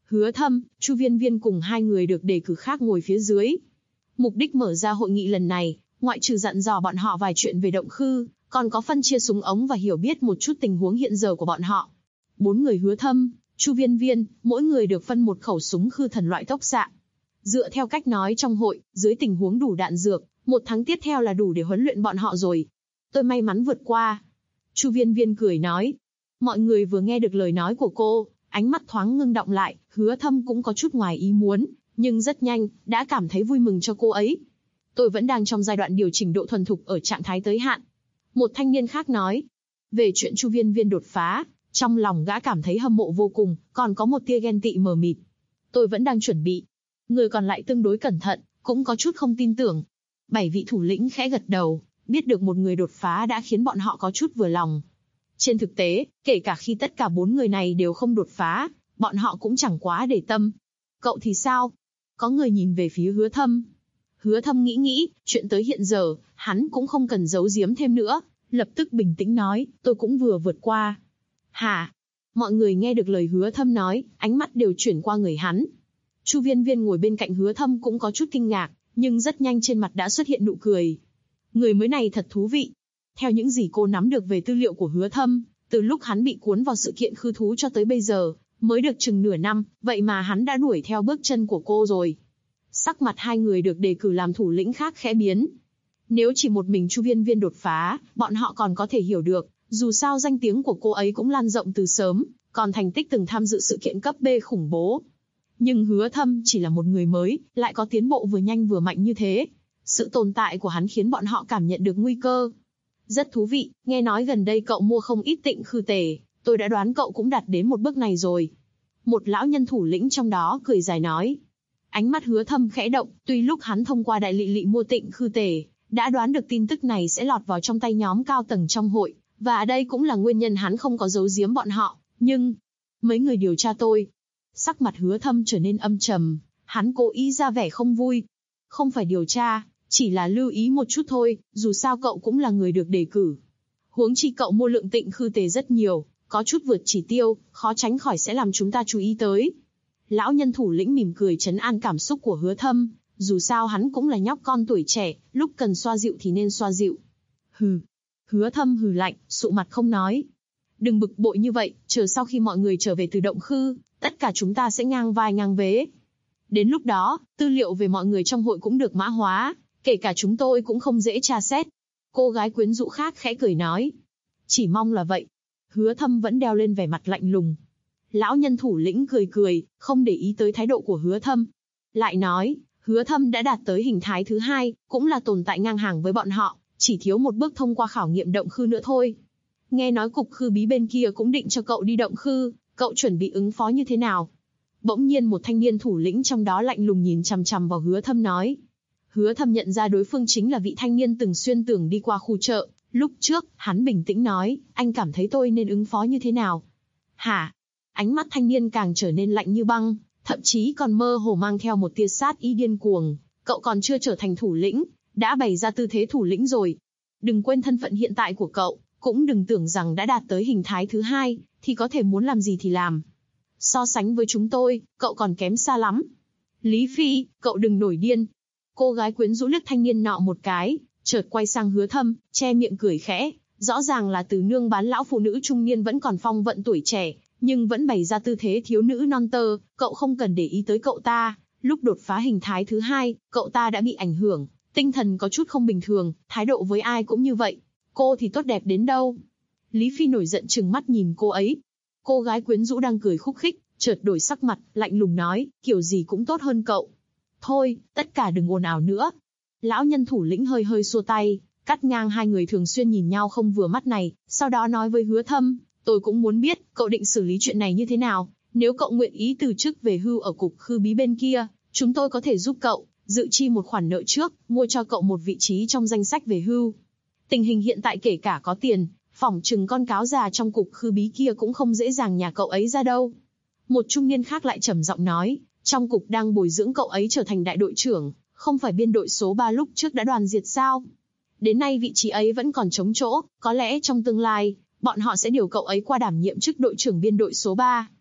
Hứa Thâm, Chu Viên Viên cùng hai người được đề cử khác ngồi phía dưới. Mục đích mở ra hội nghị lần này, ngoại trừ dặn dò bọn họ vài chuyện về động khư, còn có phân chia súng ống và hiểu biết một chút tình huống hiện giờ của bọn họ. 4 người Hứa Thâm, Chu Viên Viên, mỗi người được phân một khẩu súng khư thần loại tốc xạ. Dựa theo cách nói trong hội, dưới tình huống đủ đạn dược, 1 tháng tiếp theo là đủ để huấn luyện bọn họ rồi. Tôi may mắn vượt qua. Chu Viên Viên cười nói. Mọi người vừa nghe được lời nói của cô, ánh mắt thoáng ngưng động lại, Hứa Thâm cũng có chút ngoài ý muốn, nhưng rất nhanh, đã cảm thấy vui mừng cho cô ấy. Tôi vẫn đang trong giai đoạn điều chỉnh độ thuần thục ở trạng thái tới hạn. Một thanh niên khác nói. Về chuyện Chu Viên Viên đột phá, trong lòng gã cảm thấy hâm mộ vô cùng, còn có một tia ghen tị mờ mịt. Tôi vẫn đang chuẩn bị. Người còn lại tương đối cẩn thận, cũng có chút không tin tưởng. 7 vị thủ lĩnh khẽ gật đầu, biết được một người đột phá đã khiến bọn họ có chút vừa lòng. Trên thực tế, kể cả khi tất cả 4 người này đều không đột phá, bọn họ cũng chẳng quá để tâm. Cậu thì sao? Có người nhìn về phía Hứa Thâm. Hứa Thâm nghĩ, chuyện tới hiện giờ, hắn cũng không cần giấu giếm thêm nữa, lập tức bình tĩnh nói, tôi cũng vừa vượt qua. Hả? Mọi người nghe được lời Hứa Thâm nói, ánh mắt đều chuyển qua người hắn. Chu Viên Viên ngồi bên cạnh Hứa Thâm cũng có chút kinh ngạc, nhưng rất nhanh trên mặt đã xuất hiện nụ cười. Người mới này thật thú vị. Theo những gì cô nắm được về tư liệu của Hứa Thâm, từ lúc hắn bị cuốn vào sự kiện khư thú cho tới bây giờ, mới được chừng nửa năm, vậy mà hắn đã đuổi theo bước chân của cô rồi. Sắc mặt hai người được đề cử làm thủ lĩnh khác khẽ biến. Nếu chỉ một mình Chu Viên Viên đột phá, bọn họ còn có thể hiểu được, dù sao danh tiếng của cô ấy cũng lan rộng từ sớm, còn thành tích từng tham dự sự kiện cấp B khủng bố. Nhưng Hứa Thâm chỉ là một người mới, lại có tiến bộ vừa nhanh vừa mạnh như thế. Sự tồn tại của hắn khiến bọn họ cảm nhận được nguy cơ. Rất thú vị, nghe nói gần đây cậu mua không ít tịnh khư tề, tôi đã đoán cậu cũng đạt đến một bước này rồi. Một lão nhân thủ lĩnh trong đó cười dài nói. Ánh mắt Hứa Thâm khẽ động, tuy lúc hắn thông qua đại lị lị mua tịnh khư tề, đã đoán được tin tức này sẽ lọt vào trong tay nhóm cao tầng trong hội, và đây cũng là nguyên nhân hắn không có giấu giếm bọn họ, nhưng... Mấy người điều tra tôi. Sắc mặt Hứa Thâm trở nên âm trầm, hắn cố ý ra vẻ không vui. Không phải điều tra, chỉ là lưu ý một chút thôi, dù sao cậu cũng là người được đề cử. Huống chi cậu mua lượng tịnh khư tề rất nhiều, có chút vượt chỉ tiêu, khó tránh khỏi sẽ làm chúng ta chú ý tới. Lão nhân thủ lĩnh mỉm cười trấn an cảm xúc của Hứa Thâm, dù sao hắn cũng là nhóc con tuổi trẻ, lúc cần xoa dịu thì nên xoa dịu. Hừ. Hứa Thâm hừ lạnh, sụ mặt không nói. Đừng bực bội như vậy, chờ sau khi mọi người trở về từ động khư, tất cả chúng ta sẽ ngang vai ngang vế. Đến lúc đó, tư liệu về mọi người trong hội cũng được mã hóa, kể cả chúng tôi cũng không dễ tra xét. Cô gái quyến rũ khác khẽ cười nói. Chỉ mong là vậy. Hứa Thâm vẫn đeo lên vẻ mặt lạnh lùng. Lão nhân thủ lĩnh cười, không để ý tới thái độ của Hứa Thâm. Lại nói, Hứa Thâm đã đạt tới hình thái thứ 2, cũng là tồn tại ngang hàng với bọn họ, chỉ thiếu một bước thông qua khảo nghiệm động khư nữa thôi. Nghe nói cục khư bí bên kia cũng định cho cậu đi động khư, cậu chuẩn bị ứng phó như thế nào? Bỗng nhiên một thanh niên thủ lĩnh trong đó lạnh lùng nhìn chằm chằm vào Hứa Thâm nói. Hứa Thâm nhận ra đối phương chính là vị thanh niên từng xuyên tường đi qua khu chợ. Lúc trước, hắn bình tĩnh nói, anh cảm thấy tôi nên ứng phó như thế nào? Hả? Ánh mắt thanh niên càng trở nên lạnh như băng, thậm chí còn mơ hồ mang theo một tia sát ý điên cuồng. Cậu còn chưa trở thành thủ lĩnh, đã bày ra tư thế thủ lĩnh rồi. Đừng quên thân phận hiện tại của cậu, cũng đừng tưởng rằng đã đạt tới hình thái thứ 2, thì có thể muốn làm gì thì làm. So sánh với chúng tôi, cậu còn kém xa lắm. Lý Phi, cậu đừng nổi điên. Cô gái quyến rũ liếc thanh niên nọ một cái, chợt quay sang Hứa Thâm, che miệng cười khẽ. Rõ ràng là từ nương bán lão phụ nữ trung niên vẫn còn phong vận tuổi trẻ, nhưng vẫn bày ra tư thế thiếu nữ non tơ. Cậu không cần để ý tới cậu ta. Lúc đột phá hình thái thứ 2, cậu ta đã bị ảnh hưởng, tinh thần có chút không bình thường, thái độ với ai cũng như vậy. Cô thì tốt đẹp đến đâu? Lý Phi nổi giận trừng mắt nhìn cô ấy. Cô gái quyến rũ đang cười khúc khích, chợt đổi sắc mặt, lạnh lùng nói, kiểu gì cũng tốt hơn cậu. Thôi, tất cả đừng ồn ào nữa. Lão nhân thủ lĩnh hơi xua tay, cắt ngang hai người thường xuyên nhìn nhau không vừa mắt này, sau đó nói với Hứa Thâm, tôi cũng muốn biết, cậu định xử lý chuyện này như thế nào. Nếu cậu nguyện ý từ chức về hưu ở cục khư bí bên kia, chúng tôi có thể giúp cậu, dự chi một khoản nợ trước, mua cho cậu một vị trí trong danh sách về hưu. Tình hình hiện tại kể cả có tiền, phỏng chừng con cáo già trong cục khư bí kia cũng không dễ dàng nhà cậu ấy ra đâu. Một trung niên khác lại trầm giọng nói, trong cục đang bồi dưỡng cậu ấy trở thành đại đội trưởng, không phải biên đội số 3 lúc trước đã đoàn diệt sao? Đến nay vị trí ấy vẫn còn trống chỗ, có lẽ trong tương lai, bọn họ sẽ điều cậu ấy qua đảm nhiệm chức đội trưởng biên đội số 3.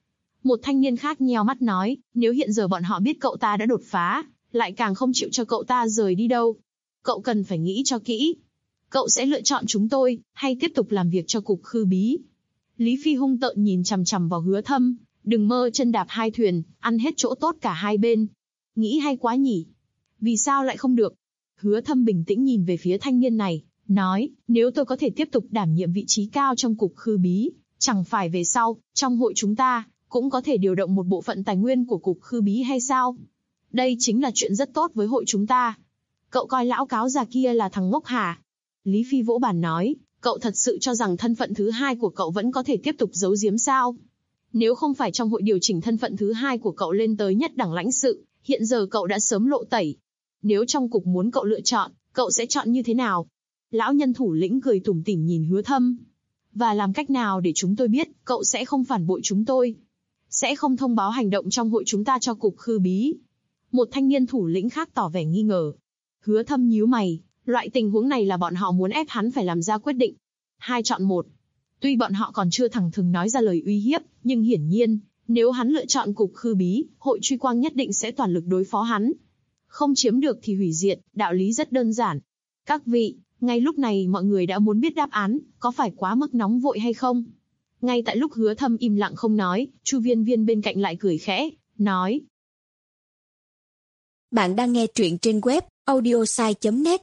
Một thanh niên khác nheo mắt nói, nếu hiện giờ bọn họ biết cậu ta đã đột phá, lại càng không chịu cho cậu ta rời đi đâu. Cậu cần phải nghĩ cho kỹ. Cậu sẽ lựa chọn chúng tôi, hay tiếp tục làm việc cho cục Khư Bí? Lý Phi hung tợn nhìn chằm chằm vào Hứa Thâm, đừng mơ chân đạp hai thuyền, ăn hết chỗ tốt cả hai bên. Nghĩ hay quá nhỉ? Vì sao lại không được? Hứa Thâm bình tĩnh nhìn về phía thanh niên này, nói, nếu tôi có thể tiếp tục đảm nhiệm vị trí cao trong cục Khư Bí, chẳng phải về sau, trong hội chúng ta, cũng có thể điều động một bộ phận tài nguyên của cục Khư Bí hay sao? Đây chính là chuyện rất tốt với hội chúng ta. Cậu coi lão cáo già kia là thằng ngốc hả? Lý Phi vỗ bàn nói, cậu thật sự cho rằng thân phận thứ hai của cậu vẫn có thể tiếp tục giấu giếm sao? Nếu không phải trong hội điều chỉnh thân phận thứ hai của cậu lên tới nhất đẳng lãnh sự, hiện giờ cậu đã sớm lộ tẩy. Nếu trong cục muốn cậu lựa chọn, cậu sẽ chọn như thế nào? Lão nhân thủ lĩnh cười tủm tỉm nhìn Hứa Thâm. Và làm cách nào để chúng tôi biết, cậu sẽ không phản bội chúng tôi? Sẽ không thông báo hành động trong hội chúng ta cho cục Khư Bí? Một thanh niên thủ lĩnh khác tỏ vẻ nghi ngờ. Hứa Thâm nhíu mày, loại tình huống này là bọn họ muốn ép hắn phải làm ra quyết định. Hai chọn một. Tuy bọn họ còn chưa thẳng thừng nói ra lời uy hiếp, nhưng hiển nhiên, nếu hắn lựa chọn cục Khư Bí, hội truy quang nhất định sẽ toàn lực đối phó hắn. Không chiếm được thì hủy diệt, đạo lý rất đơn giản. Các vị, ngay lúc này mọi người đã muốn biết đáp án, có phải quá mức nóng vội hay không? Ngay tại lúc Hứa Thâm im lặng không nói, Chu Viên Viên bên cạnh lại cười khẽ, nói. Bạn đang nghe truyện trên web audiosai.net.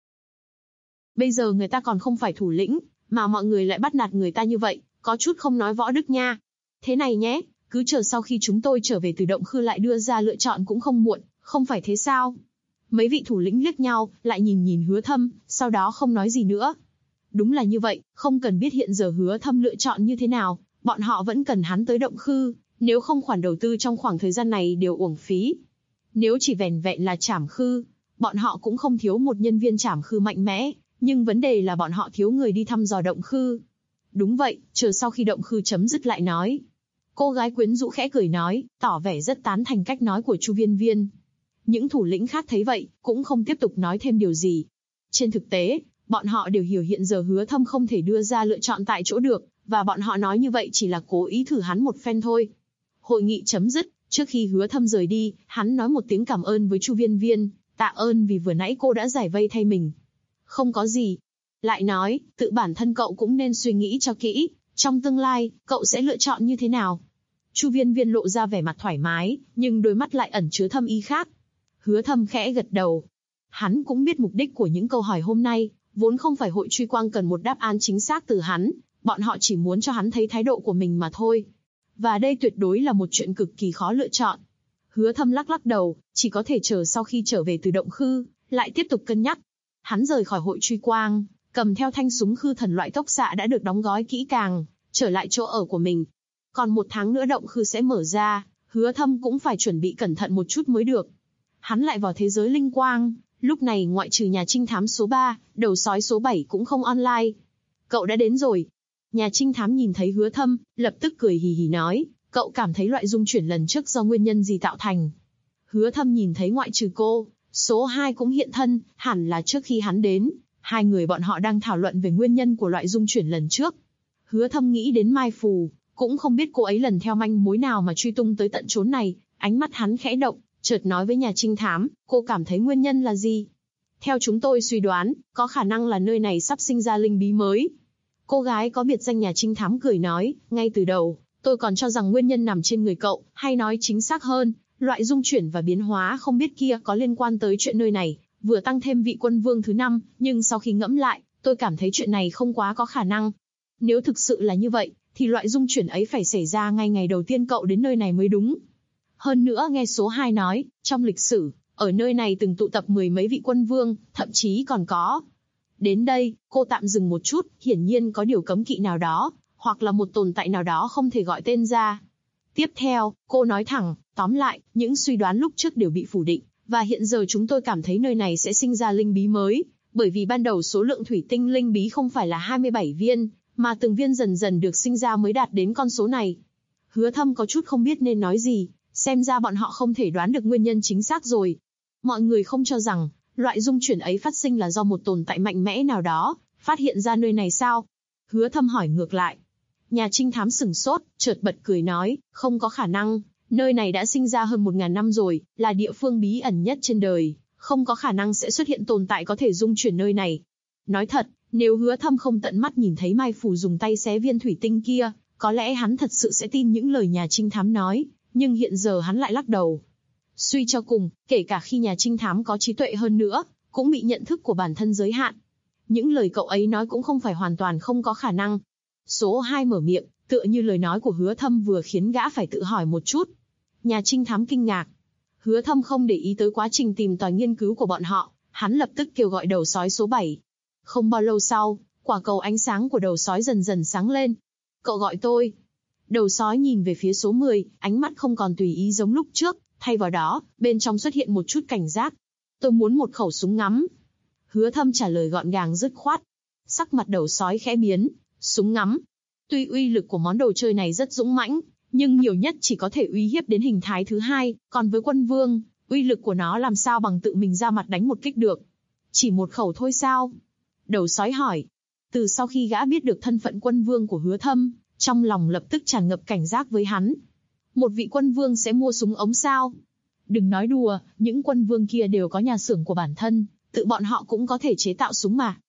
Bây giờ người ta còn không phải thủ lĩnh, mà mọi người lại bắt nạt người ta như vậy, có chút không nói võ đức nha. Thế này nhé, cứ chờ sau khi chúng tôi trở về từ động khư lại đưa ra lựa chọn cũng không muộn, không phải thế sao? Mấy vị thủ lĩnh liếc nhau, lại nhìn Hứa Thâm, sau đó không nói gì nữa. Đúng là như vậy, không cần biết hiện giờ Hứa Thâm lựa chọn như thế nào, bọn họ vẫn cần hắn tới động khư, nếu không khoản đầu tư trong khoảng thời gian này đều uổng phí. Nếu chỉ vẻn vẹn là trảm khư, bọn họ cũng không thiếu một nhân viên trảm khư mạnh mẽ, nhưng vấn đề là bọn họ thiếu người đi thăm dò động khư. Đúng vậy, chờ sau khi động khư chấm dứt lại nói. Cô gái quyến rũ khẽ cười nói, tỏ vẻ rất tán thành cách nói của Chu Viên Viên. Những thủ lĩnh khác thấy vậy, cũng không tiếp tục nói thêm điều gì. Trên thực tế, bọn họ đều hiểu hiện giờ Hứa Thâm không thể đưa ra lựa chọn tại chỗ được, và bọn họ nói như vậy chỉ là cố ý thử hắn một phen thôi. Hội nghị chấm dứt, trước khi Hứa Thâm rời đi, hắn nói một tiếng cảm ơn với Chu Viên Viên, tạ ơn vì vừa nãy cô đã giải vây thay mình. Không có gì. Lại nói, tự bản thân cậu cũng nên suy nghĩ cho kỹ, trong tương lai, cậu sẽ lựa chọn như thế nào? Chu Viên Viên lộ ra vẻ mặt thoải mái, nhưng đôi mắt lại ẩn chứa thâm ý khác. Hứa Thâm khẽ gật đầu. Hắn cũng biết mục đích của những câu hỏi hôm nay, vốn không phải hội truy quang cần một đáp án chính xác từ hắn, bọn họ chỉ muốn cho hắn thấy thái độ của mình mà thôi. Và đây tuyệt đối là một chuyện cực kỳ khó lựa chọn. Hứa Thâm lắc lắc đầu, chỉ có thể chờ sau khi trở về từ động khư, lại tiếp tục cân nhắc. Hắn rời khỏi hội truy quang, cầm theo thanh súng khư thần loại tốc xạ đã được đóng gói kỹ càng, trở lại chỗ ở của mình. Còn 1 tháng nữa động khư sẽ mở ra, Hứa Thâm cũng phải chuẩn bị cẩn thận một chút mới được. Hắn lại vào thế giới linh quang, lúc này ngoại trừ nhà trinh thám số 3, đầu sói số 7 cũng không online. Cậu đã đến rồi. Nhà trinh thám nhìn thấy Hứa Thâm, lập tức cười hì hì nói, cậu cảm thấy loại dung chuyển lần trước do nguyên nhân gì tạo thành? Hứa Thâm nhìn thấy ngoại trừ cô, số 2 cũng hiện thân, hẳn là trước khi hắn đến, hai người bọn họ đang thảo luận về nguyên nhân của loại dung chuyển lần trước. Hứa Thâm nghĩ đến Mai Phù, cũng không biết cô ấy lần theo manh mối nào mà truy tung tới tận chốn này, ánh mắt hắn khẽ động, chợt nói với nhà trinh thám, cô cảm thấy nguyên nhân là gì? Theo chúng tôi suy đoán, có khả năng là nơi này sắp sinh ra linh bí mới. Cô gái có biệt danh nhà trinh thám cười nói, ngay từ đầu, tôi còn cho rằng nguyên nhân nằm trên người cậu, hay nói chính xác hơn, loại dung chuyển và biến hóa không biết kia có liên quan tới chuyện nơi này, vừa tăng thêm vị quân vương thứ 5, nhưng sau khi ngẫm lại, tôi cảm thấy chuyện này không quá có khả năng. Nếu thực sự là như vậy, thì loại dung chuyển ấy phải xảy ra ngay ngày đầu tiên cậu đến nơi này mới đúng. Hơn nữa nghe số 2 nói, trong lịch sử, ở nơi này từng tụ tập 10 mấy vị quân vương, thậm chí còn có. Đến đây, cô tạm dừng một chút, hiển nhiên có điều cấm kỵ nào đó, hoặc là một tồn tại nào đó không thể gọi tên ra. Tiếp theo, cô nói thẳng, tóm lại, những suy đoán lúc trước đều bị phủ định, và hiện giờ chúng tôi cảm thấy nơi này sẽ sinh ra linh bí mới, bởi vì ban đầu số lượng thủy tinh linh bí không phải là 27 viên, mà từng viên dần dần được sinh ra mới đạt đến con số này. Hứa Thâm có chút không biết nên nói gì, xem ra bọn họ không thể đoán được nguyên nhân chính xác rồi. Mọi người không cho rằng, loại dung chuyển ấy phát sinh là do một tồn tại mạnh mẽ nào đó, phát hiện ra nơi này sao? Hứa Thâm hỏi ngược lại. Nhà trinh thám sửng sốt, chợt bật cười nói, không có khả năng, nơi này đã sinh ra hơn 1000 năm rồi, là địa phương bí ẩn nhất trên đời, không có khả năng sẽ xuất hiện tồn tại có thể dung chuyển nơi này. Nói thật, nếu Hứa Thâm không tận mắt nhìn thấy Mai Phù dùng tay xé viên thủy tinh kia, có lẽ hắn thật sự sẽ tin những lời nhà trinh thám nói, nhưng hiện giờ hắn lại lắc đầu. Suy cho cùng, kể cả khi nhà trinh thám có trí tuệ hơn nữa, cũng bị nhận thức của bản thân giới hạn. Những lời cậu ấy nói cũng không phải hoàn toàn không có khả năng. Số 2 mở miệng, tựa như lời nói của Hứa Thâm vừa khiến gã phải tự hỏi một chút. Nhà trinh thám kinh ngạc. Hứa Thâm không để ý tới quá trình tìm tòi nghiên cứu của bọn họ, hắn lập tức kêu gọi đầu sói số 7. Không bao lâu sau, quả cầu ánh sáng của đầu sói dần dần sáng lên. Cậu gọi tôi. Đầu sói nhìn về phía số 10, ánh mắt không còn tùy ý giống lúc trước, thay vào đó, bên trong xuất hiện một chút cảnh giác. Tôi muốn một khẩu súng ngắm. Hứa Thâm trả lời gọn gàng dứt khoát. Sắc mặt đầu sói khẽ biến, súng ngắm. Tuy uy lực của món đồ chơi này rất dũng mãnh, nhưng nhiều nhất chỉ có thể uy hiếp đến hình thái thứ 2, còn với quân vương, uy lực của nó làm sao bằng tự mình ra mặt đánh một kích được. Chỉ một khẩu thôi sao? Đầu sói hỏi. Từ sau khi gã biết được thân phận quân vương của Hứa Thâm, trong lòng lập tức tràn ngập cảnh giác với hắn. Một vị quân vương sẽ mua súng ống sao? Đừng nói đùa, những quân vương kia đều có nhà xưởng của bản thân, tự bọn họ cũng có thể chế tạo súng mà.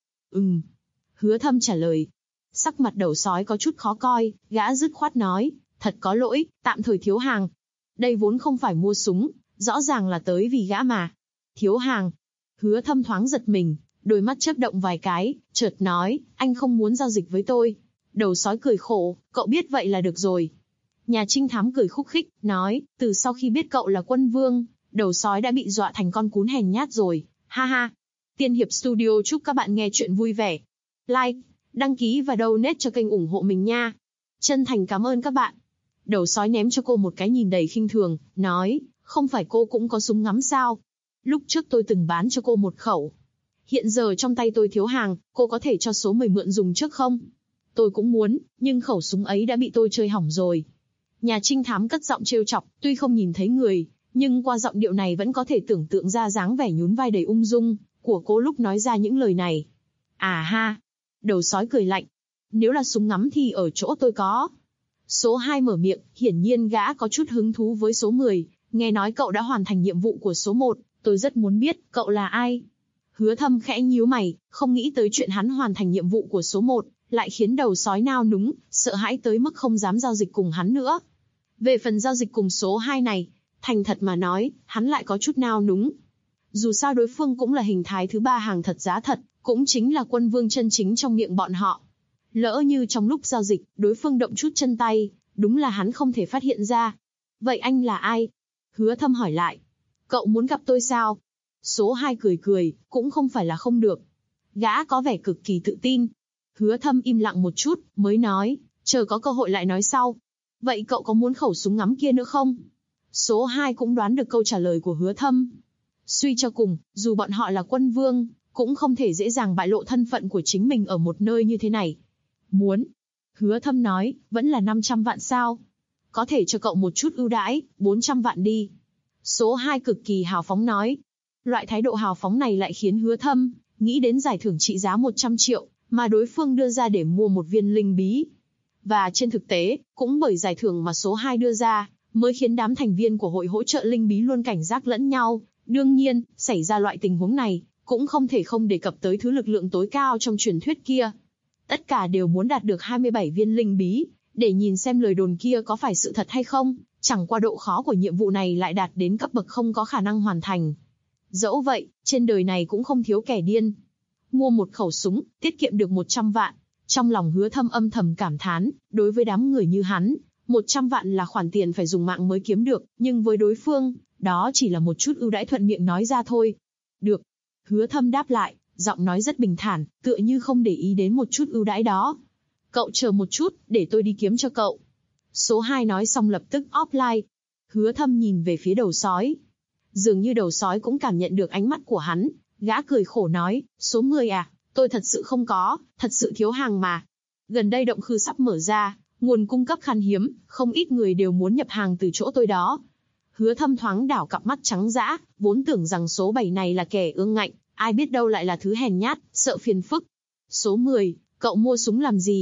Hứa Thâm trả lời. Sắc mặt đầu sói có chút khó coi, gã dứt khoát nói, thật có lỗi, tạm thời thiếu hàng. Đây vốn không phải mua súng, rõ ràng là tới vì gã mà. Thiếu hàng. Hứa Thâm thoáng giật mình, đôi mắt chớp động vài cái, chợt nói, anh không muốn giao dịch với tôi. Đầu sói cười khổ, cậu biết vậy là được rồi. Nhà trinh thám cười khúc khích, nói, từ sau khi biết cậu là quân vương, đầu sói đã bị dọa thành con cún hèn nhát rồi, ha ha. Tiên Hiệp Studio chúc các bạn nghe chuyện vui vẻ. Like, đăng ký và donate cho kênh ủng hộ mình nha. Chân thành cảm ơn các bạn. Đầu sói ném cho cô một cái nhìn đầy khinh thường, nói, không phải cô cũng có súng ngắm sao? Lúc trước tôi từng bán cho cô một khẩu. Hiện giờ trong tay tôi thiếu hàng, cô có thể cho số 10 mượn dùng trước không? Tôi cũng muốn, nhưng khẩu súng ấy đã bị tôi chơi hỏng rồi. Nhà trinh thám cất giọng trêu chọc, tuy không nhìn thấy người, nhưng qua giọng điệu này vẫn có thể tưởng tượng ra dáng vẻ nhún vai đầy ung dung của cô lúc nói ra những lời này. À ha! Đầu sói cười lạnh. Nếu là súng ngắm thì ở chỗ tôi có. Số 2 mở miệng, hiển nhiên gã có chút hứng thú với số 10, nghe nói cậu đã hoàn thành nhiệm vụ của số 1, tôi rất muốn biết cậu là ai. Hứa Thâm khẽ nhíu mày, không nghĩ tới chuyện hắn hoàn thành nhiệm vụ của số 1, lại khiến đầu sói nao núng, sợ hãi tới mức không dám giao dịch cùng hắn nữa. Về phần giao dịch cùng số 2 này, thành thật mà nói, hắn lại có chút nao núng. Dù sao đối phương cũng là hình thái thứ 3 hàng thật giá thật, cũng chính là quân vương chân chính trong miệng bọn họ. Lỡ như trong lúc giao dịch, đối phương động chút chân tay, đúng là hắn không thể phát hiện ra. Vậy anh là ai? Hứa Thâm hỏi lại. Cậu muốn gặp tôi sao? Số 2 cười cười, cũng không phải là không được. Gã có vẻ cực kỳ tự tin. Hứa Thâm im lặng một chút, mới nói, chờ có cơ hội lại nói sau. Vậy cậu có muốn khẩu súng ngắm kia nữa không? Số 2 cũng đoán được câu trả lời của Hứa Thâm. Suy cho cùng, dù bọn họ là quân vương, cũng không thể dễ dàng bại lộ thân phận của chính mình ở một nơi như thế này. Muốn. Hứa Thâm nói, vẫn là 500 vạn sao? Có thể cho cậu một chút ưu đãi, 400 vạn đi. Số 2 cực kỳ hào phóng nói. Loại thái độ hào phóng này lại khiến Hứa Thâm nghĩ đến giải thưởng trị giá 100 triệu, mà đối phương đưa ra để mua một viên linh bí. Và trên thực tế, cũng bởi giải thưởng mà số 2 đưa ra, mới khiến đám thành viên của hội hỗ trợ linh bí luôn cảnh giác lẫn nhau. Đương nhiên, xảy ra loại tình huống này, cũng không thể không đề cập tới thứ lực lượng tối cao trong truyền thuyết kia. Tất cả đều muốn đạt được 27 viên linh bí, để nhìn xem lời đồn kia có phải sự thật hay không, chẳng qua độ khó của nhiệm vụ này lại đạt đến cấp bậc không có khả năng hoàn thành. Dẫu vậy, trên đời này cũng không thiếu kẻ điên. Mua một khẩu súng, tiết kiệm được 100 vạn. Trong lòng Hứa Thâm âm thầm cảm thán, đối với đám người như hắn, 100 vạn là khoản tiền phải dùng mạng mới kiếm được, nhưng với đối phương, đó chỉ là một chút ưu đãi thuận miệng nói ra thôi. Được. Hứa Thâm đáp lại, giọng nói rất bình thản, tựa như không để ý đến một chút ưu đãi đó. Cậu chờ một chút, để tôi đi kiếm cho cậu. Số 2 nói xong lập tức offline. Hứa Thâm nhìn về phía đầu sói. Dường như đầu sói cũng cảm nhận được ánh mắt của hắn, gã cười khổ nói, số 10 à, tôi thật sự không có, thật sự thiếu hàng mà. Gần đây động khư sắp mở ra, nguồn cung cấp khan hiếm, không ít người đều muốn nhập hàng từ chỗ tôi đó. Hứa Thâm thoáng đảo cặp mắt trắng dã, vốn tưởng rằng số 7 này là kẻ ương ngạnh, ai biết đâu lại là thứ hèn nhát, sợ phiền phức. Số 10, cậu mua súng làm gì?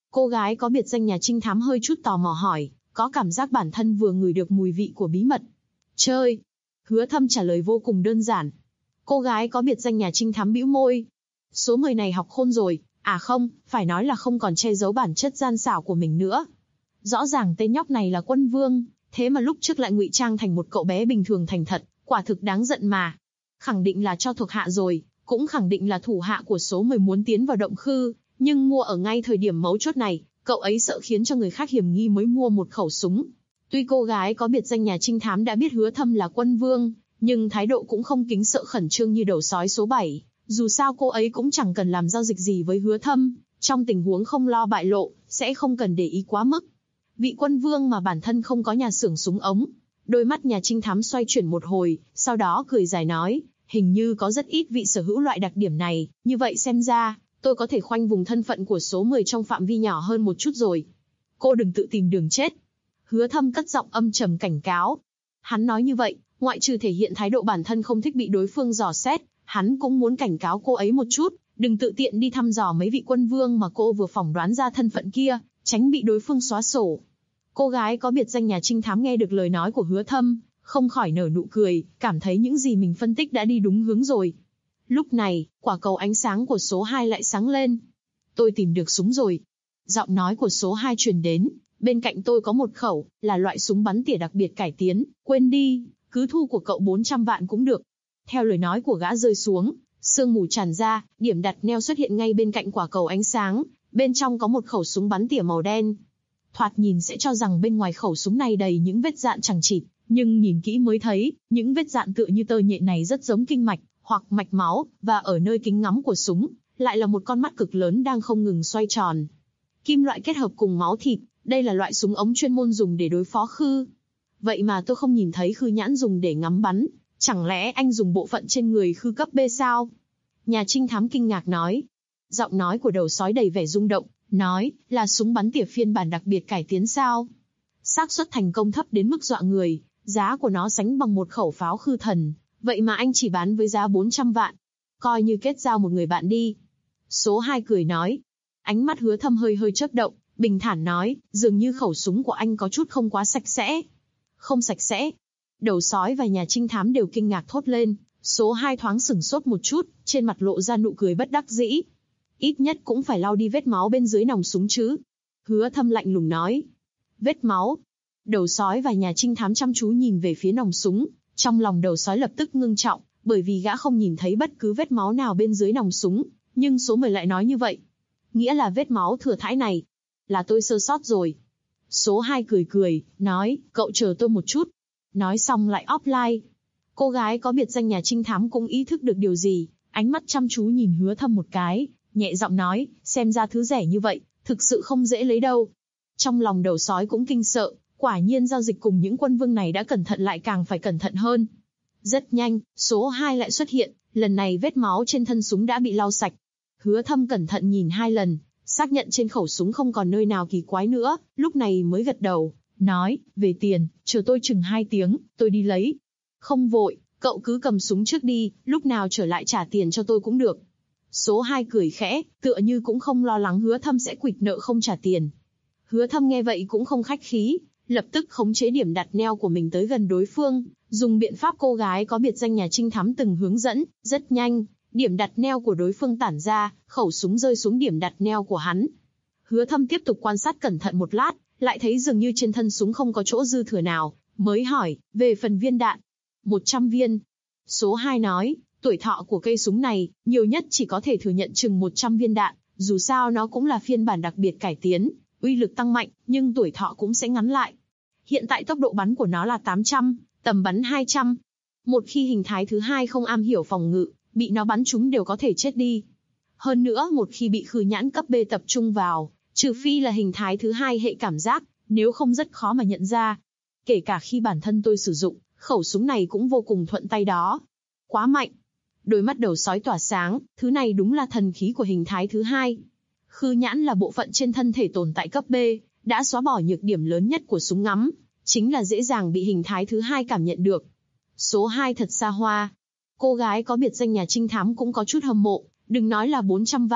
Cô gái có biệt danh nhà trinh thám hơi chút tò mò hỏi, có cảm giác bản thân vừa ngửi được mùi vị của bí mật. Chơi. Hứa Thâm trả lời vô cùng đơn giản. Cô gái có biệt danh nhà trinh thám bĩu môi. Số 10 này học khôn rồi, à không, phải nói là không còn che giấu bản chất gian xảo của mình nữa. Rõ ràng tên nhóc này là Quân Vương, thế mà lúc trước lại ngụy trang thành một cậu bé bình thường thành thật, quả thực đáng giận mà. Khẳng định là cho thuộc hạ rồi, cũng khẳng định là thủ hạ của số 10 muốn tiến vào động khư, nhưng mua ở ngay thời điểm mấu chốt này, cậu ấy sợ khiến cho người khác hiểm nghi mới mua một khẩu súng. Tuy cô gái có biệt danh nhà trinh thám đã biết Hứa Thâm là Quân Vương, nhưng thái độ cũng không kính sợ khẩn trương như đầu sói số 7. Dù sao cô ấy cũng chẳng cần làm giao dịch gì với Hứa Thâm, trong tình huống không lo bại lộ, sẽ không cần để ý quá mức. Vị Quân Vương mà bản thân không có nhà xưởng súng ống. Đôi mắt nhà trinh thám xoay chuyển một hồi, sau đó cười dài nói, hình như có rất ít vị sở hữu loại đặc điểm này, như vậy xem ra, tôi có thể khoanh vùng thân phận của số 10 trong phạm vi nhỏ hơn một chút rồi. Cô đừng tự tìm đường chết. Hứa Thâm cất giọng âm trầm cảnh cáo. Hắn nói như vậy, ngoại trừ thể hiện thái độ bản thân không thích bị đối phương dò xét, hắn cũng muốn cảnh cáo cô ấy một chút, đừng tự tiện đi thăm dò mấy vị quân vương mà cô vừa phỏng đoán ra thân phận kia, tránh bị đối phương xóa sổ. Cô gái có biệt danh nhà trinh thám nghe được lời nói của Hứa Thâm, không khỏi nở nụ cười, cảm thấy những gì mình phân tích đã đi đúng hướng rồi. Lúc này, quả cầu ánh sáng của số 2 lại sáng lên. Tôi tìm được súng rồi. Giọng nói của số 2 truyền đến, bên cạnh tôi có một khẩu, là loại súng bắn tỉa đặc biệt cải tiến, quên đi, cứ thu của cậu 400 vạn cũng được. Theo lời nói của gã rơi xuống, sương mù tràn ra, điểm đặt neo xuất hiện ngay bên cạnh quả cầu ánh sáng, bên trong có một khẩu súng bắn tỉa màu đen. Thoạt nhìn sẽ cho rằng bên ngoài khẩu súng này đầy những vết dạn chằng chịt, nhưng nhìn kỹ mới thấy, những vết dạn tựa như tơ nhện này rất giống kinh mạch, hoặc mạch máu, và ở nơi kính ngắm của súng, lại là một con mắt cực lớn đang không ngừng xoay tròn. Kim loại kết hợp cùng máu thịt, đây là loại súng ống chuyên môn dùng để đối phó khư. Vậy mà tôi không nhìn thấy khư nhãn dùng để ngắm bắn, chẳng lẽ anh dùng bộ phận trên người khư cấp B sao? Nhà trinh thám kinh ngạc nói. Giọng nói của đầu sói đầy vẻ rung động, nói, là súng bắn tỉa phiên bản đặc biệt cải tiến sao? Xác suất thành công thấp đến mức dọa người, giá của nó sánh bằng một khẩu pháo khư thần, vậy mà anh chỉ bán với giá 400 vạn. Coi như kết giao một người bạn đi. Số 2 cười nói. Ánh mắt Hứa Thâm hơi hơi chớp động, bình thản nói, dường như khẩu súng của anh có chút không quá sạch sẽ. Không sạch sẽ. Đầu sói và nhà trinh thám đều kinh ngạc thốt lên, số 2 thoáng sửng sốt một chút, trên mặt lộ ra nụ cười bất đắc dĩ. Ít nhất cũng phải lau đi vết máu bên dưới nòng súng chứ. Hứa Thâm lạnh lùng nói. Vết máu. Đầu sói và nhà trinh thám chăm chú nhìn về phía nòng súng, trong lòng đầu sói lập tức ngưng trọng, bởi vì gã không nhìn thấy bất cứ vết máu nào bên dưới nòng súng, nhưng số 10 lại nói như vậy. Nghĩa là vết máu thừa thãi này. Là tôi sơ sót rồi. Số 2 cười cười, nói, cậu chờ tôi một chút. Nói xong lại offline. Cô gái có biệt danh nhà trinh thám cũng ý thức được điều gì, ánh mắt chăm chú nhìn Hứa Thâm một cái, nhẹ giọng nói, xem ra thứ rẻ như vậy, thực sự không dễ lấy đâu. Trong lòng đầu sói cũng kinh sợ, quả nhiên giao dịch cùng những quân vương này đã cẩn thận lại càng phải cẩn thận hơn. Rất nhanh, số 2 lại xuất hiện, lần này vết máu trên thân súng đã bị lau sạch. Hứa Thâm cẩn thận nhìn 2 lần, xác nhận trên khẩu súng không còn nơi nào kỳ quái nữa, lúc này mới gật đầu, nói, về tiền, chờ tôi chừng 2 tiếng, tôi đi lấy. Không vội, cậu cứ cầm súng trước đi, lúc nào trở lại trả tiền cho tôi cũng được. Số 2 cười khẽ, tựa như cũng không lo lắng Hứa Thâm sẽ quỵt nợ không trả tiền. Hứa Thâm nghe vậy cũng không khách khí, lập tức khống chế điểm đặt neo của mình tới gần đối phương, dùng biện pháp cô gái có biệt danh nhà trinh thám từng hướng dẫn, rất nhanh, điểm đặt neo của đối phương tản ra, khẩu súng rơi xuống điểm đặt neo của hắn. Hứa Thâm tiếp tục quan sát cẩn thận một lát, lại thấy dường như trên thân súng không có chỗ dư thừa nào, mới hỏi, về phần viên đạn. 100 viên. Số 2 nói, tuổi thọ của cây súng này, nhiều nhất chỉ có thể thừa nhận chừng 100 viên đạn, dù sao nó cũng là phiên bản đặc biệt cải tiến, uy lực tăng mạnh, nhưng tuổi thọ cũng sẽ ngắn lại. Hiện tại tốc độ bắn của nó là 800, tầm bắn 200. Một khi hình thái thứ 2 không am hiểu phòng ngự, bị nó bắn trúng đều có thể chết đi. Hơn nữa một khi bị khư nhãn cấp B tập trung vào, trừ phi là hình thái thứ 2 hệ cảm giác, nếu không rất khó mà nhận ra. Kể cả khi bản thân tôi sử dụng, khẩu súng này cũng vô cùng thuận tay đó. Quá mạnh. Đôi mắt đầu sói tỏa sáng, thứ này đúng là thần khí của hình thái thứ 2. Khư nhãn là bộ phận trên thân thể tồn tại cấp B, đã xóa bỏ nhược điểm lớn nhất của súng ngắm, chính là dễ dàng bị hình thái thứ 2 cảm nhận được. Số 2 thật xa hoa. Cô gái có biệt danh nhà trinh thám cũng có chút hâm mộ, đừng nói là 400 vạn,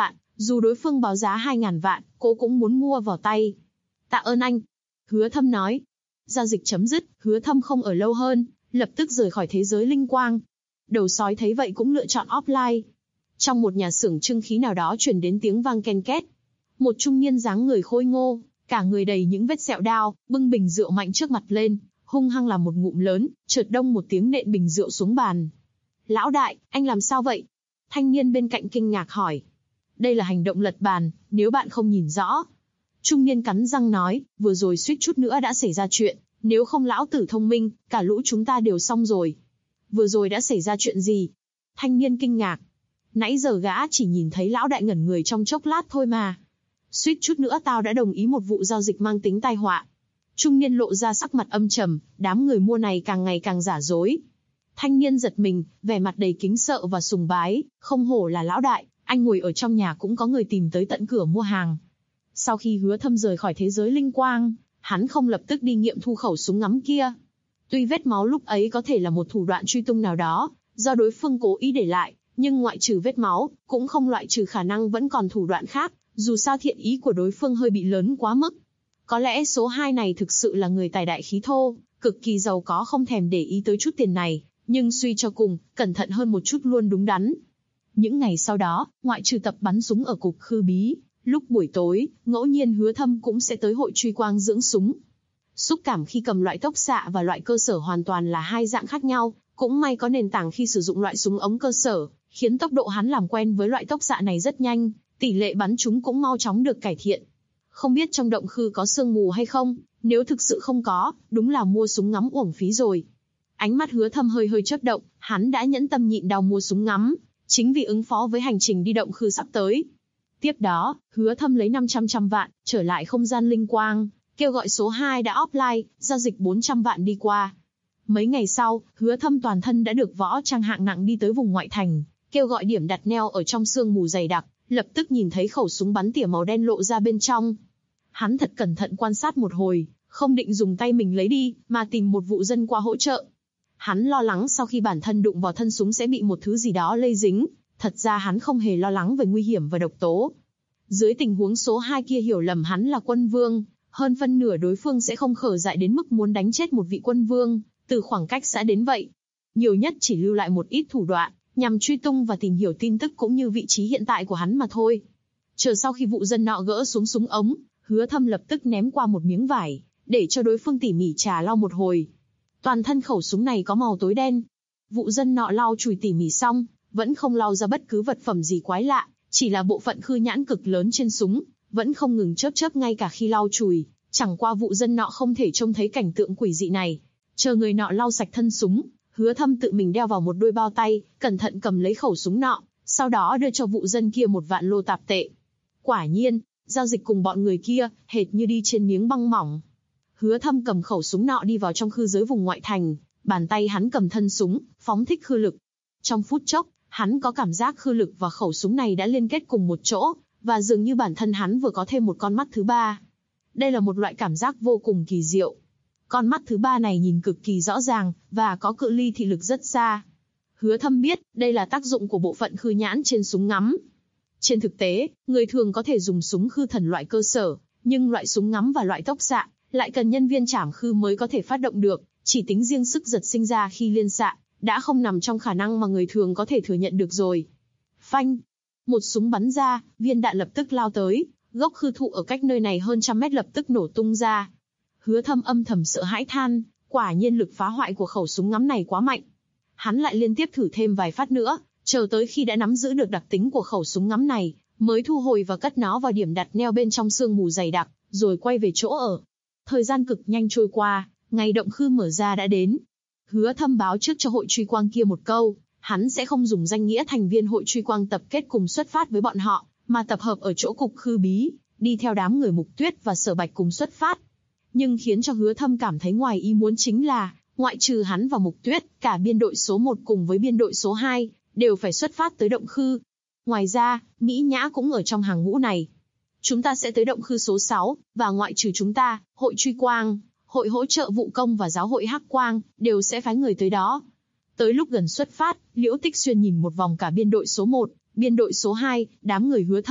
Dù đối phương báo giá 2.000 vạn, cô cũng muốn mua vào tay. Tạ ơn anh. Hứa Thâm nói. Giao dịch chấm dứt, Hứa Thâm không ở lâu hơn, lập tức rời khỏi thế giới linh quang. Đầu sói thấy vậy cũng lựa chọn offline. Trong một nhà xưởng trưng khí nào đó truyền đến tiếng vang ken két. Một trung niên dáng người khôi ngô, cả người đầy những vết sẹo đao, bưng bình rượu mạnh trước mặt lên, hung hăng làm một ngụm lớn, chợt đông một tiếng nện bình rượu xuống bàn. Lão đại, anh làm sao vậy? Thanh niên bên cạnh kinh ngạc hỏi. Đây là hành động lật bàn, nếu bạn không nhìn rõ. Trung niên cắn răng nói, vừa rồi suýt chút nữa đã xảy ra chuyện, nếu không lão tử thông minh, cả lũ chúng ta đều xong rồi. Vừa rồi đã xảy ra chuyện gì? Thanh niên kinh ngạc. Nãy giờ gã chỉ nhìn thấy lão đại ngẩn người trong chốc lát thôi mà. Suýt chút nữa tao đã đồng ý một vụ giao dịch mang tính tai họa. Trung niên lộ ra sắc mặt âm trầm, đám người mua này càng ngày càng giả dối. Thanh niên giật mình, vẻ mặt đầy kính sợ và sùng bái, không hổ là lão đại, anh ngồi ở trong nhà cũng có người tìm tới tận cửa mua hàng. Sau khi Hứa Thâm rời khỏi thế giới linh quang, hắn không lập tức đi nghiệm thu khẩu súng ngắm kia. Tuy vết máu lúc ấy có thể là một thủ đoạn truy tung nào đó, do đối phương cố ý để lại, nhưng ngoại trừ vết máu, cũng không loại trừ khả năng vẫn còn thủ đoạn khác, dù sao thiện ý của đối phương hơi bị lớn quá mức. Có lẽ số 2 này thực sự là người tài đại khí thô, cực kỳ giàu có không thèm để ý tới chút tiền này, nhưng suy cho cùng, cẩn thận hơn một chút luôn đúng đắn. Những ngày sau đó, ngoại trừ tập bắn súng ở cục Khư Bí, lúc buổi tối, ngẫu nhiên Hứa Thâm cũng sẽ tới hội truy quang dưỡng súng. Xúc cảm khi cầm loại tốc xạ và loại cơ sở hoàn toàn là hai dạng khác nhau, cũng may có nền tảng khi sử dụng loại súng ống cơ sở, khiến tốc độ hắn làm quen với loại tốc xạ này rất nhanh, tỷ lệ bắn trúng cũng mau chóng được cải thiện. Không biết trong động khư có sương mù hay không, nếu thực sự không có, đúng là mua súng ngắm uổng phí rồi. Ánh mắt Hứa Thâm hơi hơi chớp động, hắn đã nhẫn tâm nhịn đau mua súng ngắm, chính vì ứng phó với hành trình đi động khư sắp tới. Tiếp đó, Hứa Thâm lấy 500 vạn, trở lại không gian linh quang, kêu gọi số 2 đã offline, giao dịch 400 vạn đi qua. Mấy ngày sau, Hứa Thâm toàn thân đã được võ trang hạng nặng đi tới vùng ngoại thành, kêu gọi điểm đặt neo ở trong sương mù dày đặc, lập tức nhìn thấy khẩu súng bắn tỉa màu đen lộ ra bên trong. Hắn thật cẩn thận quan sát một hồi, không định dùng tay mình lấy đi, mà tìm một vụ dân qua hỗ trợ. Hắn lo lắng sau khi bản thân đụng vào thân súng sẽ bị một thứ gì đó lây dính, thật ra hắn không hề lo lắng về nguy hiểm và độc tố. Dưới tình huống số 2 kia hiểu lầm hắn là quân vương, hơn phân nửa đối phương sẽ không khở dại đến mức muốn đánh chết một vị quân vương, từ khoảng cách xã đến vậy. Nhiều nhất chỉ lưu lại một ít thủ đoạn, nhằm truy tung và tìm hiểu tin tức cũng như vị trí hiện tại của hắn mà thôi. Chờ sau khi vụ dân nọ gỡ xuống súng ống, Hứa Thâm lập tức ném qua một miếng vải, để cho đối phương tỉ mỉ trà lau một hồi. Toàn thân khẩu súng này có màu tối đen. Vụ dân nọ lau chùi tỉ mỉ xong, vẫn không lau ra bất cứ vật phẩm gì quái lạ, chỉ là bộ phận khư nhãn cực lớn trên súng, vẫn không ngừng chớp chớp ngay cả khi lau chùi. Chẳng qua vụ dân nọ không thể trông thấy cảnh tượng quỷ dị này. Chờ người nọ lau sạch thân súng, Hứa Thâm tự mình đeo vào một đôi bao tay, cẩn thận cầm lấy khẩu súng nọ, sau đó đưa cho vụ dân kia 1 vạn lô tạp tệ. Quả nhiên, giao dịch cùng bọn người kia, hệt như đi trên miếng băng mỏng. Hứa Thâm cầm khẩu súng nọ đi vào trong khư giới vùng ngoại thành, bàn tay hắn cầm thân súng, phóng thích khư lực. Trong phút chốc, hắn có cảm giác khư lực và khẩu súng này đã liên kết cùng một chỗ, và dường như bản thân hắn vừa có thêm một con mắt thứ ba. Đây là một loại cảm giác vô cùng kỳ diệu. Con mắt thứ ba này nhìn cực kỳ rõ ràng, và có cự ly thị lực rất xa. Hứa Thâm biết, đây là tác dụng của bộ phận khư nhãn trên súng ngắm. Trên thực tế, người thường có thể dùng súng khư thần loại cơ sở, nhưng loại súng ngắm và loại tốc xạ lại cần nhân viên trảm khư mới có thể phát động được, chỉ tính riêng sức giật sinh ra khi liên xạ, đã không nằm trong khả năng mà người thường có thể thừa nhận được rồi. Phanh! Một súng bắn ra, viên đạn lập tức lao tới, gốc khư thụ ở cách nơi này hơn 100 mét lập tức nổ tung ra. Hứa Thâm âm thầm sợ hãi than, quả nhiên lực phá hoại của khẩu súng ngắm này quá mạnh. Hắn lại liên tiếp thử thêm vài phát nữa, chờ tới khi đã nắm giữ được đặc tính của khẩu súng ngắm này, mới thu hồi và cất nó vào điểm đặt neo bên trong sương mù dày đặc, rồi quay về chỗ ở. Thời gian cực nhanh trôi qua, ngày động khư mở ra đã đến. Hứa Thâm báo trước cho hội truy quang kia một câu, hắn sẽ không dùng danh nghĩa thành viên hội truy quang tập kết cùng xuất phát với bọn họ, mà tập hợp ở chỗ cục Khư Bí, đi theo đám người Mục Tuyết và Sở Bạch cùng xuất phát. Nhưng khiến cho Hứa Thâm cảm thấy ngoài ý muốn chính là, ngoại trừ hắn và Mục Tuyết, cả biên đội số 1 cùng với biên đội số 2, đều phải xuất phát tới động khư. Ngoài ra, Mỹ Nhã cũng ở trong hàng ngũ này. Chúng ta sẽ tới động khư số 6, và ngoại trừ chúng ta, hội truy quang, hội hỗ trợ vụ công và giáo hội Hắc Quang, đều sẽ phái người tới đó. Tới lúc gần xuất phát, Liễu Tích Xuyên nhìn một vòng cả biên đội số 1, biên đội số 2, đám người Hứa Thâm,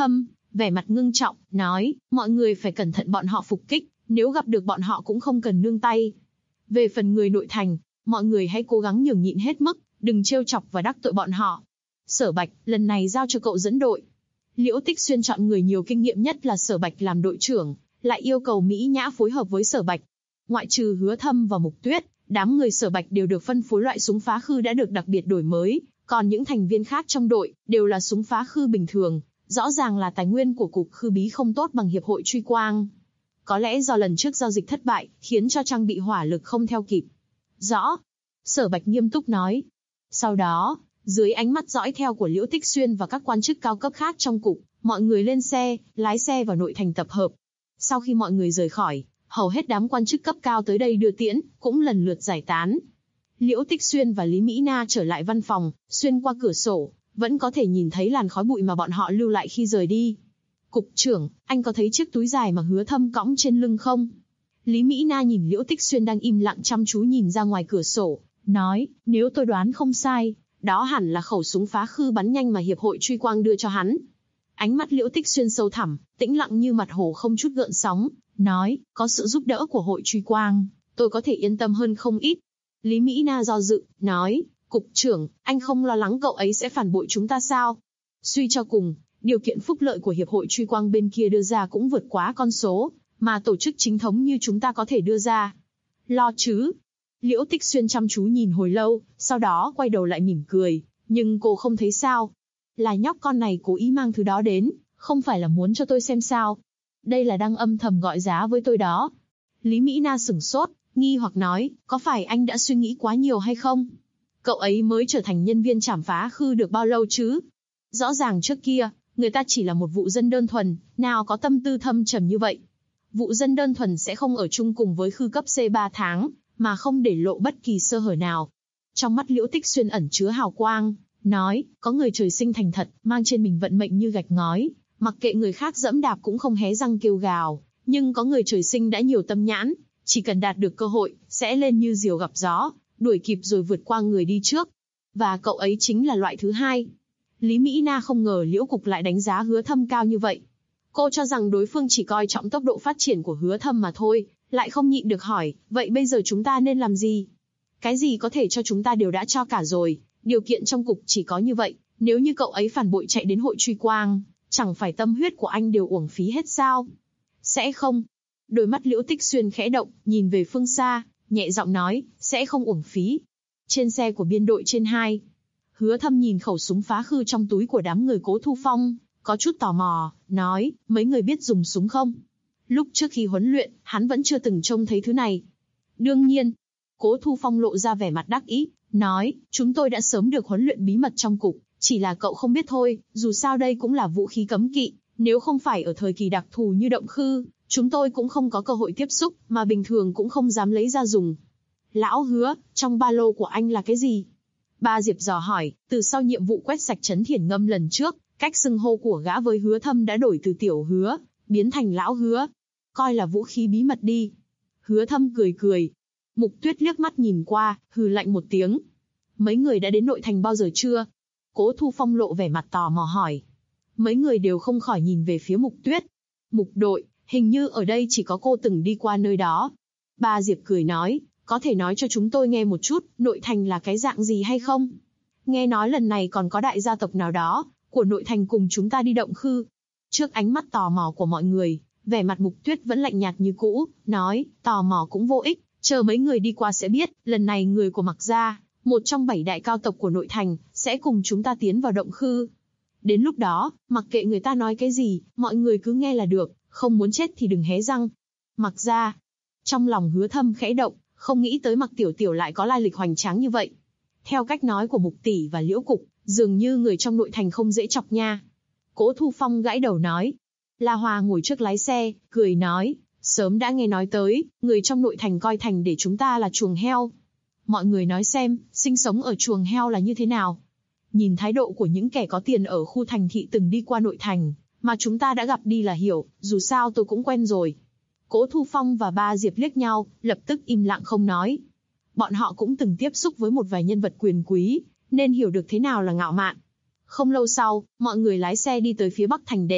vẻ mặt ngưng trọng, nói, mọi người phải cẩn thận bọn họ phục kích, nếu gặp được bọn họ cũng không cần nương tay. Về phần người nội thành, mọi người hãy cố gắng nhường nhịn hết mức, đừng trêu chọc và đắc tội bọn họ. Sở Bạch, lần này giao cho cậu dẫn đội. Liễu Tích Xuyên chọn người nhiều kinh nghiệm nhất là Sở Bạch làm đội trưởng, lại yêu cầu Mỹ Nhã phối hợp với Sở Bạch. Ngoại trừ Hứa Thâm và Mục Tuyết, đám người Sở Bạch đều được phân phối loại súng phá khư đã được đặc biệt đổi mới, còn những thành viên khác trong đội đều là súng phá khư bình thường, rõ ràng là tài nguyên của cục khư bí không tốt bằng hiệp hội truy quang. Có lẽ do lần trước giao dịch thất bại, khiến cho trang bị hỏa lực không theo kịp. Rõ. Sở Bạch nghiêm túc nói. Sau đó, dưới ánh mắt dõi theo của Liễu Tích Xuyên và các quan chức cao cấp khác trong cục, mọi người lên xe, lái xe vào nội thành tập hợp. Sau khi mọi người rời khỏi, hầu hết đám quan chức cấp cao tới đây đưa tiễn, cũng lần lượt giải tán. Liễu Tích Xuyên và Lý Mỹ Na trở lại văn phòng, xuyên qua cửa sổ, vẫn có thể nhìn thấy làn khói bụi mà bọn họ lưu lại khi rời đi. Cục trưởng, anh có thấy chiếc túi dài mà Hứa Thâm cõng trên lưng không? Lý Mỹ Na nhìn Liễu Tích Xuyên đang im lặng chăm chú nhìn ra ngoài cửa sổ, nói, nếu tôi đoán không sai, đó hẳn là khẩu súng phá khư bắn nhanh mà hiệp hội truy quang đưa cho hắn. Ánh mắt Liễu Tích Xuyên sâu thẳm, tĩnh lặng như mặt hồ không chút gợn sóng, nói, có sự giúp đỡ của hội truy quang, tôi có thể yên tâm hơn không ít. Lý Mỹ Na do dự, nói, cục trưởng, anh không lo lắng cậu ấy sẽ phản bội chúng ta sao? Suy cho cùng, điều kiện phúc lợi của hiệp hội truy quang bên kia đưa ra cũng vượt quá con số mà tổ chức chính thống như chúng ta có thể đưa ra. Lo chứ? Liễu Tích Xuyên chăm chú nhìn hồi lâu, sau đó quay đầu lại mỉm cười, nhưng cô không thấy sao. Là nhóc con này cố ý mang thứ đó đến, không phải là muốn cho tôi xem sao. Đây là đang âm thầm gọi giá với tôi đó. Lý Mỹ Na sửng sốt, nghi hoặc nói, có phải anh đã suy nghĩ quá nhiều hay không? Cậu ấy mới trở thành nhân viên trảm phá khư được bao lâu chứ? Rõ ràng trước kia, người ta chỉ là một vụ dân đơn thuần, nào có tâm tư thâm trầm như vậy. Vụ dân đơn thuần sẽ không ở chung cùng với khư cấp C 3 tháng, mà không để lộ bất kỳ sơ hở nào. Trong mắt Liễu Tích Xuyên ẩn chứa hào quang, nói, có người trời sinh thành thật, mang trên mình vận mệnh như gạch ngói, mặc kệ người khác dẫm đạp cũng không hé răng kêu gào, nhưng có người trời sinh đã nhiều tâm nhãn, chỉ cần đạt được cơ hội, sẽ lên như diều gặp gió, đuổi kịp rồi vượt qua người đi trước. Và cậu ấy chính là loại thứ hai. Lý Mỹ Na không ngờ Liễu Cục lại đánh giá Hứa Thâm cao như vậy. Cô cho rằng đối phương chỉ coi trọng tốc độ phát triển của Hứa Thâm mà thôi, lại không nhịn được hỏi, vậy bây giờ chúng ta nên làm gì? Cái gì có thể cho chúng ta đều đã cho cả rồi, điều kiện trong cục chỉ có như vậy, nếu như cậu ấy phản bội chạy đến hội truy quang, chẳng phải tâm huyết của anh đều uổng phí hết sao? Sẽ không. Đôi mắt Liễu Tích Xuyên khẽ động, nhìn về phương xa, nhẹ giọng nói, sẽ không uổng phí. Trên xe của biên đội trên 2, Hứa Thâm nhìn khẩu súng phá khư trong túi của đám người Cố Thu Phong, có chút tò mò, nói, mấy người biết dùng súng không? Lúc trước khi huấn luyện, hắn vẫn chưa từng trông thấy thứ này. Đương nhiên. Cố Thu Phong lộ ra vẻ mặt đắc ý, nói, chúng tôi đã sớm được huấn luyện bí mật trong cục, chỉ là cậu không biết thôi, dù sao đây cũng là vũ khí cấm kỵ, nếu không phải ở thời kỳ đặc thù như động khư, chúng tôi cũng không có cơ hội tiếp xúc, mà bình thường cũng không dám lấy ra dùng. Lão Hứa, trong ba lô của anh là cái gì? Ba Diệp dò hỏi, từ sau nhiệm vụ quét sạch Trấn Thiển Ngâm lần trước, cách xưng hô của gã với Hứa Thâm đã đổi từ Tiểu Hứa, biến thành Lão Hứa. Coi là vũ khí bí mật đi. Hứa Thâm cười cười. Mục Tuyết liếc mắt nhìn qua, hừ lạnh một tiếng. Mấy người đã đến nội thành bao giờ chưa? Cố Thu Phong lộ vẻ mặt tò mò hỏi. Mấy người đều không khỏi nhìn về phía Mục Tuyết. Mục đội, hình như ở đây chỉ có cô từng đi qua nơi đó. Ba Diệp cười nói, có thể nói cho chúng tôi nghe một chút, nội thành là cái dạng gì hay không? Nghe nói lần này còn có đại gia tộc nào đó, của nội thành cùng chúng ta đi động khư. Trước ánh mắt tò mò của mọi người, vẻ mặt Mục Tuyết vẫn lạnh nhạt như cũ, nói, tò mò cũng vô ích, chờ mấy người đi qua sẽ biết, lần này người của Mạc gia, một trong 7 đại cao tộc của nội thành, sẽ cùng chúng ta tiến vào động khư. Đến lúc đó, mặc kệ người ta nói cái gì, mọi người cứ nghe là được, không muốn chết thì đừng hé răng. Mạc gia. Trong lòng Hứa Thâm khẽ động, không nghĩ tới Mạc Tiểu Tiểu lại có lai lịch hoành tráng như vậy. Theo cách nói của Mục Tỷ và Liễu Cục, dường như người trong nội thành không dễ chọc nha. Cố Thu Phong gãi đầu nói. La Hoa ngồi trước lái xe, cười nói, sớm đã nghe nói tới, người trong nội thành coi thành để chúng ta là chuồng heo. Mọi người nói xem, sinh sống ở chuồng heo là như thế nào? Nhìn thái độ của những kẻ có tiền ở khu thành thị từng đi qua nội thành, mà chúng ta đã gặp đi là hiểu, dù sao tôi cũng quen rồi. Cố Thu Phong và Ba Diệp liếc nhau, lập tức im lặng không nói. Bọn họ cũng từng tiếp xúc với một vài nhân vật quyền quý, nên hiểu được thế nào là ngạo mạn. Không lâu sau, mọi người lái xe đi tới phía Bắc thành để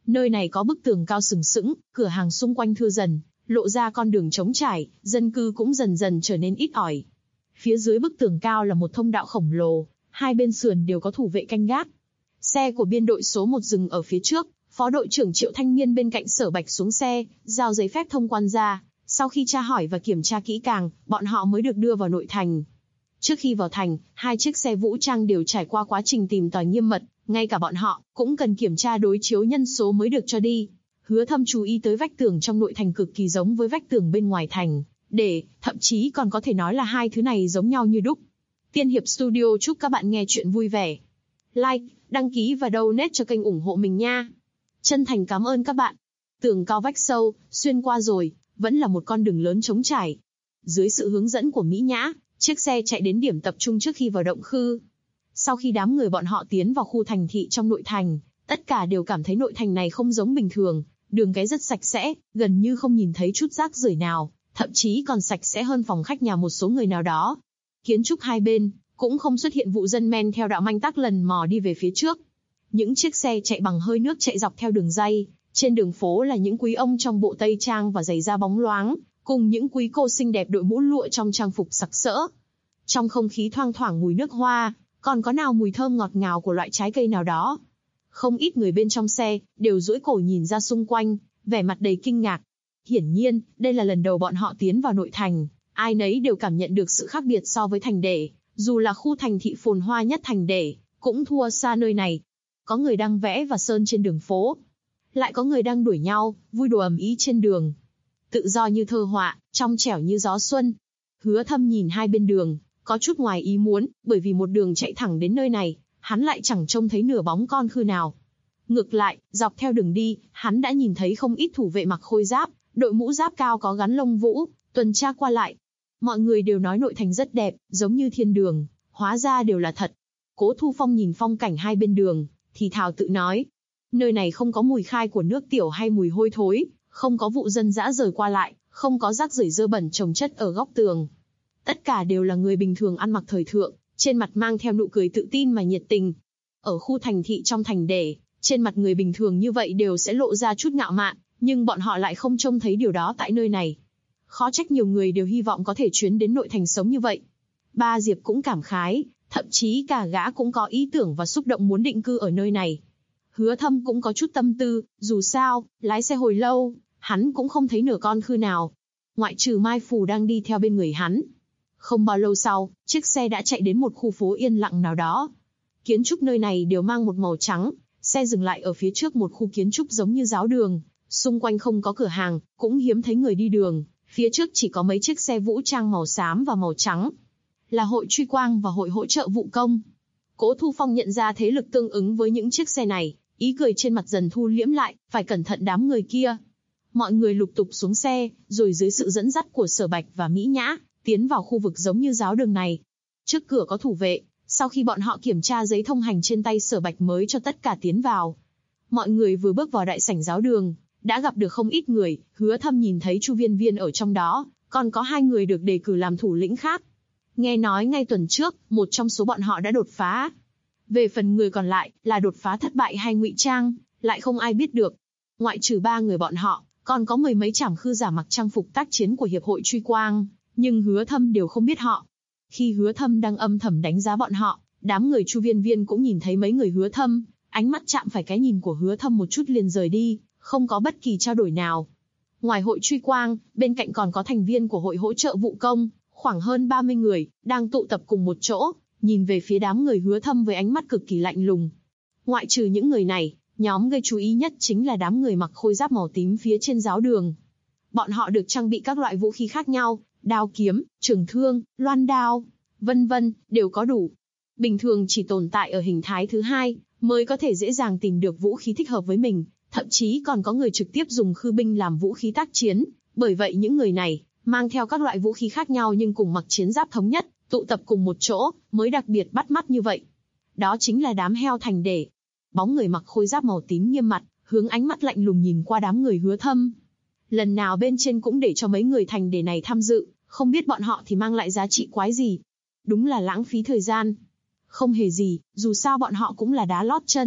Nơi này có bức tường cao sừng sững, cửa hàng xung quanh thưa dần, lộ ra con đường trống trải, dân cư cũng dần dần trở nên ít ỏi. Phía dưới bức tường cao là một thông đạo khổng lồ, hai bên sườn đều có thủ vệ canh gác. Xe của biên đội số 1 dừng ở phía trước, phó đội trưởng Triệu Thanh Niên bên cạnh Sở Bạch xuống xe, giao giấy phép thông quan ra. Sau khi tra hỏi và kiểm tra kỹ càng, bọn họ mới được đưa vào nội thành. Trước khi vào thành, hai chiếc xe vũ trang đều trải qua quá trình tìm tòi nghiêm mật, ngay cả bọn họ cũng cần kiểm tra đối chiếu nhân số mới được cho đi. Hứa Thâm chú ý tới vách tường trong nội thành cực kỳ giống với vách tường bên ngoài thành, thậm chí còn có thể nói là hai thứ này giống nhau như đúc. Tiên Hiệp Studio chúc các bạn nghe chuyện vui vẻ. Like, đăng ký và donate cho kênh ủng hộ mình nha. Chân thành cảm ơn các bạn. Tường cao vách sâu, xuyên qua rồi, vẫn là một con đường lớn trống trải. Dưới sự hướng dẫn của Mỹ Nhã, chiếc xe chạy đến điểm tập trung trước khi vào động khư. Sau khi đám người bọn họ tiến vào khu thành thị trong nội thành, tất cả đều cảm thấy nội thành này không giống bình thường, đường cái rất sạch sẽ, gần như không nhìn thấy chút rác rưởi nào, thậm chí còn sạch sẽ hơn phòng khách nhà một số người nào đó. Kiến trúc hai bên cũng không xuất hiện vụ dân men theo đạo manh tắc lần mò đi về phía trước. Những chiếc xe chạy bằng hơi nước chạy dọc theo đường ray, trên đường phố là những quý ông trong bộ tây trang và giày da bóng loáng, cùng những quý cô xinh đẹp đội mũ lụa trong trang phục sặc sỡ. Trong không khí thoang thoảng mùi nước hoa, còn có nào mùi thơm ngọt ngào của loại trái cây nào đó. Không ít người bên trong xe đều duỗi cổ nhìn ra xung quanh, vẻ mặt đầy kinh ngạc. Hiển nhiên, đây là lần đầu bọn họ tiến vào nội thành, ai nấy đều cảm nhận được sự khác biệt so với thành để, dù là khu thành thị phồn hoa nhất thành để, cũng thua xa nơi này. Có người đang vẽ và sơn trên đường phố, lại có người đang đuổi nhau, vui đùa ầm ĩ trên đường. Tự do như thơ họa, trong trẻo như gió xuân. Hứa Thâm nhìn hai bên đường, có chút ngoài ý muốn, bởi vì một đường chạy thẳng đến nơi này, hắn lại chẳng trông thấy nửa bóng con khư nào. Ngược lại, dọc theo đường đi, hắn đã nhìn thấy không ít thủ vệ mặc khôi giáp, đội mũ giáp cao có gắn lông vũ, tuần tra qua lại. Mọi người đều nói nội thành rất đẹp, giống như thiên đường, hóa ra đều là thật. Cố Thu Phong nhìn phong cảnh hai bên đường, thì thào tự nói. Nơi này không có mùi khai của nước tiểu hay mùi hôi thối, không có vụ dân dã rời qua lại, không có rác rưởi dơ bẩn chồng chất ở góc tường. Tất cả đều là người bình thường ăn mặc thời thượng, trên mặt mang theo nụ cười tự tin mà nhiệt tình. Ở khu thành thị trong thành để, trên mặt người bình thường như vậy đều sẽ lộ ra chút ngạo mạn, nhưng bọn họ lại không trông thấy điều đó tại nơi này. Khó trách nhiều người đều hy vọng có thể chuyến đến nội thành sống như vậy. Ba Diệp cũng cảm khái, thậm chí cả gã cũng có ý tưởng và xúc động muốn định cư ở nơi này. Hứa Thâm cũng có chút tâm tư, dù sao, lái xe hồi lâu, hắn cũng không thấy nửa con khư nào. Ngoại trừ Mai Phù đang đi theo bên người hắn. Không bao lâu sau, chiếc xe đã chạy đến một khu phố yên lặng nào đó. Kiến trúc nơi này đều mang một màu trắng, xe dừng lại ở phía trước một khu kiến trúc giống như giáo đường, xung quanh không có cửa hàng, cũng hiếm thấy người đi đường, phía trước chỉ có mấy chiếc xe vũ trang màu xám và màu trắng. Là hội truy quang và hội hỗ trợ vụ công. Cố Thu Phong nhận ra thế lực tương ứng với những chiếc xe này, ý cười trên mặt dần thu liễm lại, phải cẩn thận đám người kia. Mọi người lục tục xuống xe, rồi dưới sự dẫn dắt của Sở Bạch và Mỹ Nhã, tiến vào khu vực giống như giáo đường này. Trước cửa có thủ vệ, sau khi bọn họ kiểm tra giấy thông hành trên tay Sở Bạch mới cho tất cả tiến vào. Mọi người vừa bước vào đại sảnh giáo đường, đã gặp được không ít người, Hứa Thâm nhìn thấy Chu Viên Viên ở trong đó, còn có 2 người được đề cử làm thủ lĩnh khác. Nghe nói ngay tuần trước, một trong số bọn họ đã đột phá. Về phần người còn lại, là đột phá thất bại hay ngụy trang, lại không ai biết được. Ngoại trừ 3 người bọn họ, còn có mười mấy trảm khư giả mặc trang phục tác chiến của Hiệp hội Truy Quang, nhưng Hứa Thâm đều không biết họ. Khi Hứa Thâm đang âm thầm đánh giá bọn họ, đám người Chu Viên Viên cũng nhìn thấy mấy người Hứa Thâm, ánh mắt chạm phải cái nhìn của Hứa Thâm một chút liền rời đi, không có bất kỳ trao đổi nào. Ngoài hội Truy Quang, bên cạnh còn có thành viên của hội hỗ trợ vụ công, khoảng hơn 30 người, đang tụ tập cùng một chỗ, nhìn về phía đám người Hứa Thâm với ánh mắt cực kỳ lạnh lùng. Ngoại trừ những người này, nhóm gây chú ý nhất chính là đám người mặc khôi giáp màu tím phía trên giáo đường. Bọn họ được trang bị các loại vũ khí khác nhau, đao kiếm, trường thương, loan đao, vân vân, đều có đủ. Bình thường chỉ tồn tại ở hình thái thứ 2, mới có thể dễ dàng tìm được vũ khí thích hợp với mình, thậm chí còn có người trực tiếp dùng khư binh làm vũ khí tác chiến. Bởi vậy những người này, mang theo các loại vũ khí khác nhau nhưng cùng mặc chiến giáp thống nhất, tụ tập cùng một chỗ, mới đặc biệt bắt mắt như vậy. Đó chính là đám heo thành để. Bóng người mặc khôi giáp màu tím nghiêm mặt, hướng ánh mắt lạnh lùng nhìn qua đám người Hứa Thâm. Lần nào bên trên cũng để cho mấy người thành để này tham dự, không biết bọn họ thì mang lại giá trị quái gì. Đúng là lãng phí thời gian. Không hề gì, dù sao bọn họ cũng là đá lót chân,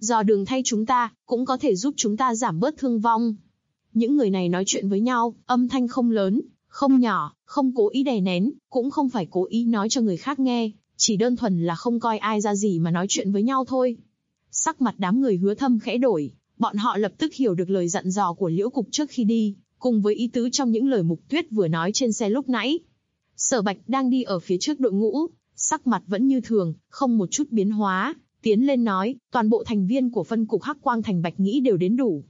dò đường thay chúng ta, cũng có thể giúp chúng ta giảm bớt thương vong. Những người này nói chuyện với nhau, âm thanh không lớn, không nhỏ, không cố ý đè nén, cũng không phải cố ý nói cho người khác nghe, chỉ đơn thuần là không coi ai ra gì mà nói chuyện với nhau thôi. Sắc mặt đám người Hứa Thâm khẽ đổi, bọn họ lập tức hiểu được lời dặn dò của Liễu Cục trước khi đi, cùng với ý tứ trong những lời Mục Tuyết vừa nói trên xe lúc nãy. Sở Bạch đang đi ở phía trước đội ngũ, sắc mặt vẫn như thường, không một chút biến hóa, tiến lên nói, toàn bộ thành viên của phân cục Hắc Quang Thành Bạch Nghĩ đều đến đủ.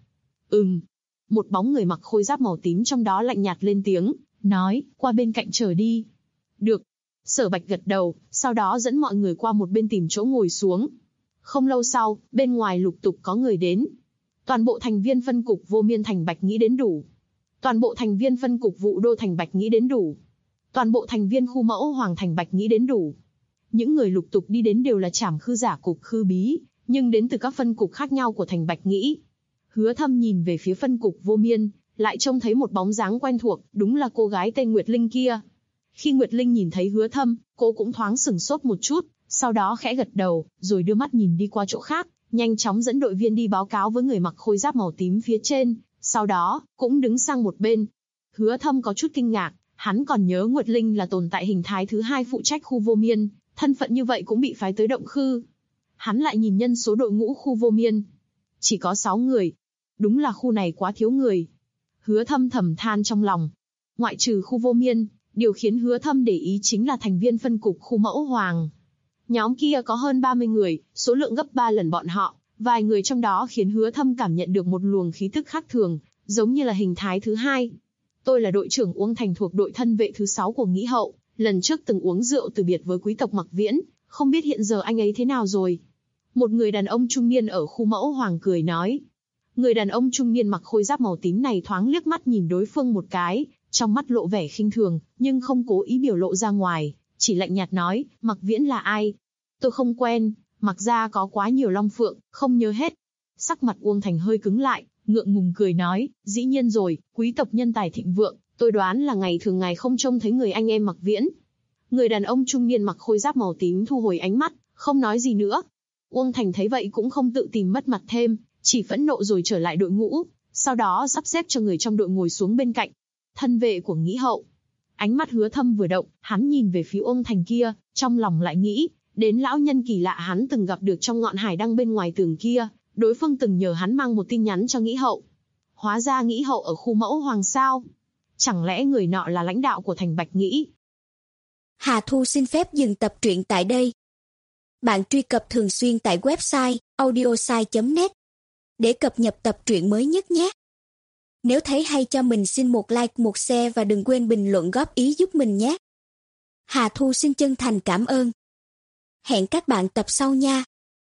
Một bóng người mặc khôi giáp màu tím trong đó lạnh nhạt lên tiếng, nói, qua bên cạnh chờ đi. Được. Sở Bạch gật đầu, sau đó dẫn mọi người qua một bên tìm chỗ ngồi xuống. Không lâu sau, bên ngoài lục tục có người đến. Toàn bộ thành viên phân cục Vô Miên Thành Bạch Nghĩ đến đủ. Toàn bộ thành viên phân cục Vũ Đô Thành Bạch Nghĩ đến đủ. Toàn bộ thành viên khu mẫu Hoàng Thành Bạch Nghĩ đến đủ. Những người lục tục đi đến đều là trảm khư giả cục Khư Bí, nhưng đến từ các phân cục khác nhau của thành Bạch Nghĩ. Hứa Thâm nhìn về phía phân cục Vô Miên, lại trông thấy một bóng dáng quen thuộc, đúng là cô gái tên Nguyệt Linh kia. Khi Nguyệt Linh nhìn thấy Hứa Thâm, cô cũng thoáng sửng sốt một chút, sau đó khẽ gật đầu, rồi đưa mắt nhìn đi qua chỗ khác, nhanh chóng dẫn đội viên đi báo cáo với người mặc khôi giáp màu tím phía trên, sau đó, cũng đứng sang một bên. Hứa Thâm có chút kinh ngạc, hắn còn nhớ Nguyệt Linh là tồn tại hình thái thứ 2 phụ trách khu Vô Miên, thân phận như vậy cũng bị phái tới Động Khư. Hắn lại nhìn nhân số đội ngũ khu Vô Miên. Chỉ có 6 người. Đúng là khu này quá thiếu người. Hứa Thâm thầm than trong lòng. Ngoại trừ khu Vô Miên, điều khiến Hứa Thâm để ý chính là thành viên phân cục khu Mẫu Hoàng. Nhóm kia có hơn 30 người, số lượng gấp 3 lần bọn họ. Vài người trong đó khiến Hứa Thâm cảm nhận được một luồng khí tức khác thường, giống như là hình thái thứ 2. Tôi là đội trưởng Uông Thành thuộc đội thân vệ thứ 6 của Nghĩ Hậu, lần trước từng uống rượu từ biệt với quý tộc Mặc Viễn, không biết hiện giờ anh ấy thế nào rồi. Một người đàn ông trung niên ở khu Mẫu Hoàng cười nói. Người đàn ông trung niên mặc khôi giáp màu tím này thoáng liếc mắt nhìn đối phương một cái, trong mắt lộ vẻ khinh thường, nhưng không cố ý biểu lộ ra ngoài, chỉ lạnh nhạt nói, Mặc Viễn là ai? Tôi không quen, Mặc gia có quá nhiều long phượng, không nhớ hết. Sắc mặt Uông Thành hơi cứng lại, ngượng ngùng cười nói, dĩ nhiên rồi, quý tộc nhân tài thịnh vượng, tôi đoán là ngày thường ngày không trông thấy người anh em Mặc Viễn. Người đàn ông trung niên mặc khôi giáp màu tím thu hồi ánh mắt, không nói gì nữa. Uông Thành thấy vậy cũng không tự tìm mất mặt thêm, chỉ phẫn nộ rồi trở lại đội ngũ, sau đó sắp xếp cho người trong đội ngồi xuống bên cạnh. Thân vệ của Nghĩ Hậu. Ánh mắt Hứa Thâm vừa động, hắn nhìn về phía Uông Thành kia, trong lòng lại nghĩ, đến lão nhân kỳ lạ hắn từng gặp được trong ngọn hải đăng bên ngoài tường kia, đối phương từng nhờ hắn mang một tin nhắn cho Nghĩ Hậu. Hóa ra Nghĩ Hậu ở khu Mẫu Hoàng sao? Chẳng lẽ người nọ là lãnh đạo của thành Bạch Nghĩ? Hà Thu xin phép dừng tập truyện tại đây. Bạn truy cập thường xuyên tại website audiosai.net để cập nhật tập truyện mới nhất nhé. Nếu thấy hay cho mình xin một like, một share và đừng quên bình luận góp ý giúp mình nhé. Hà Thu xin chân thành cảm ơn. Hẹn các bạn tập sau nha.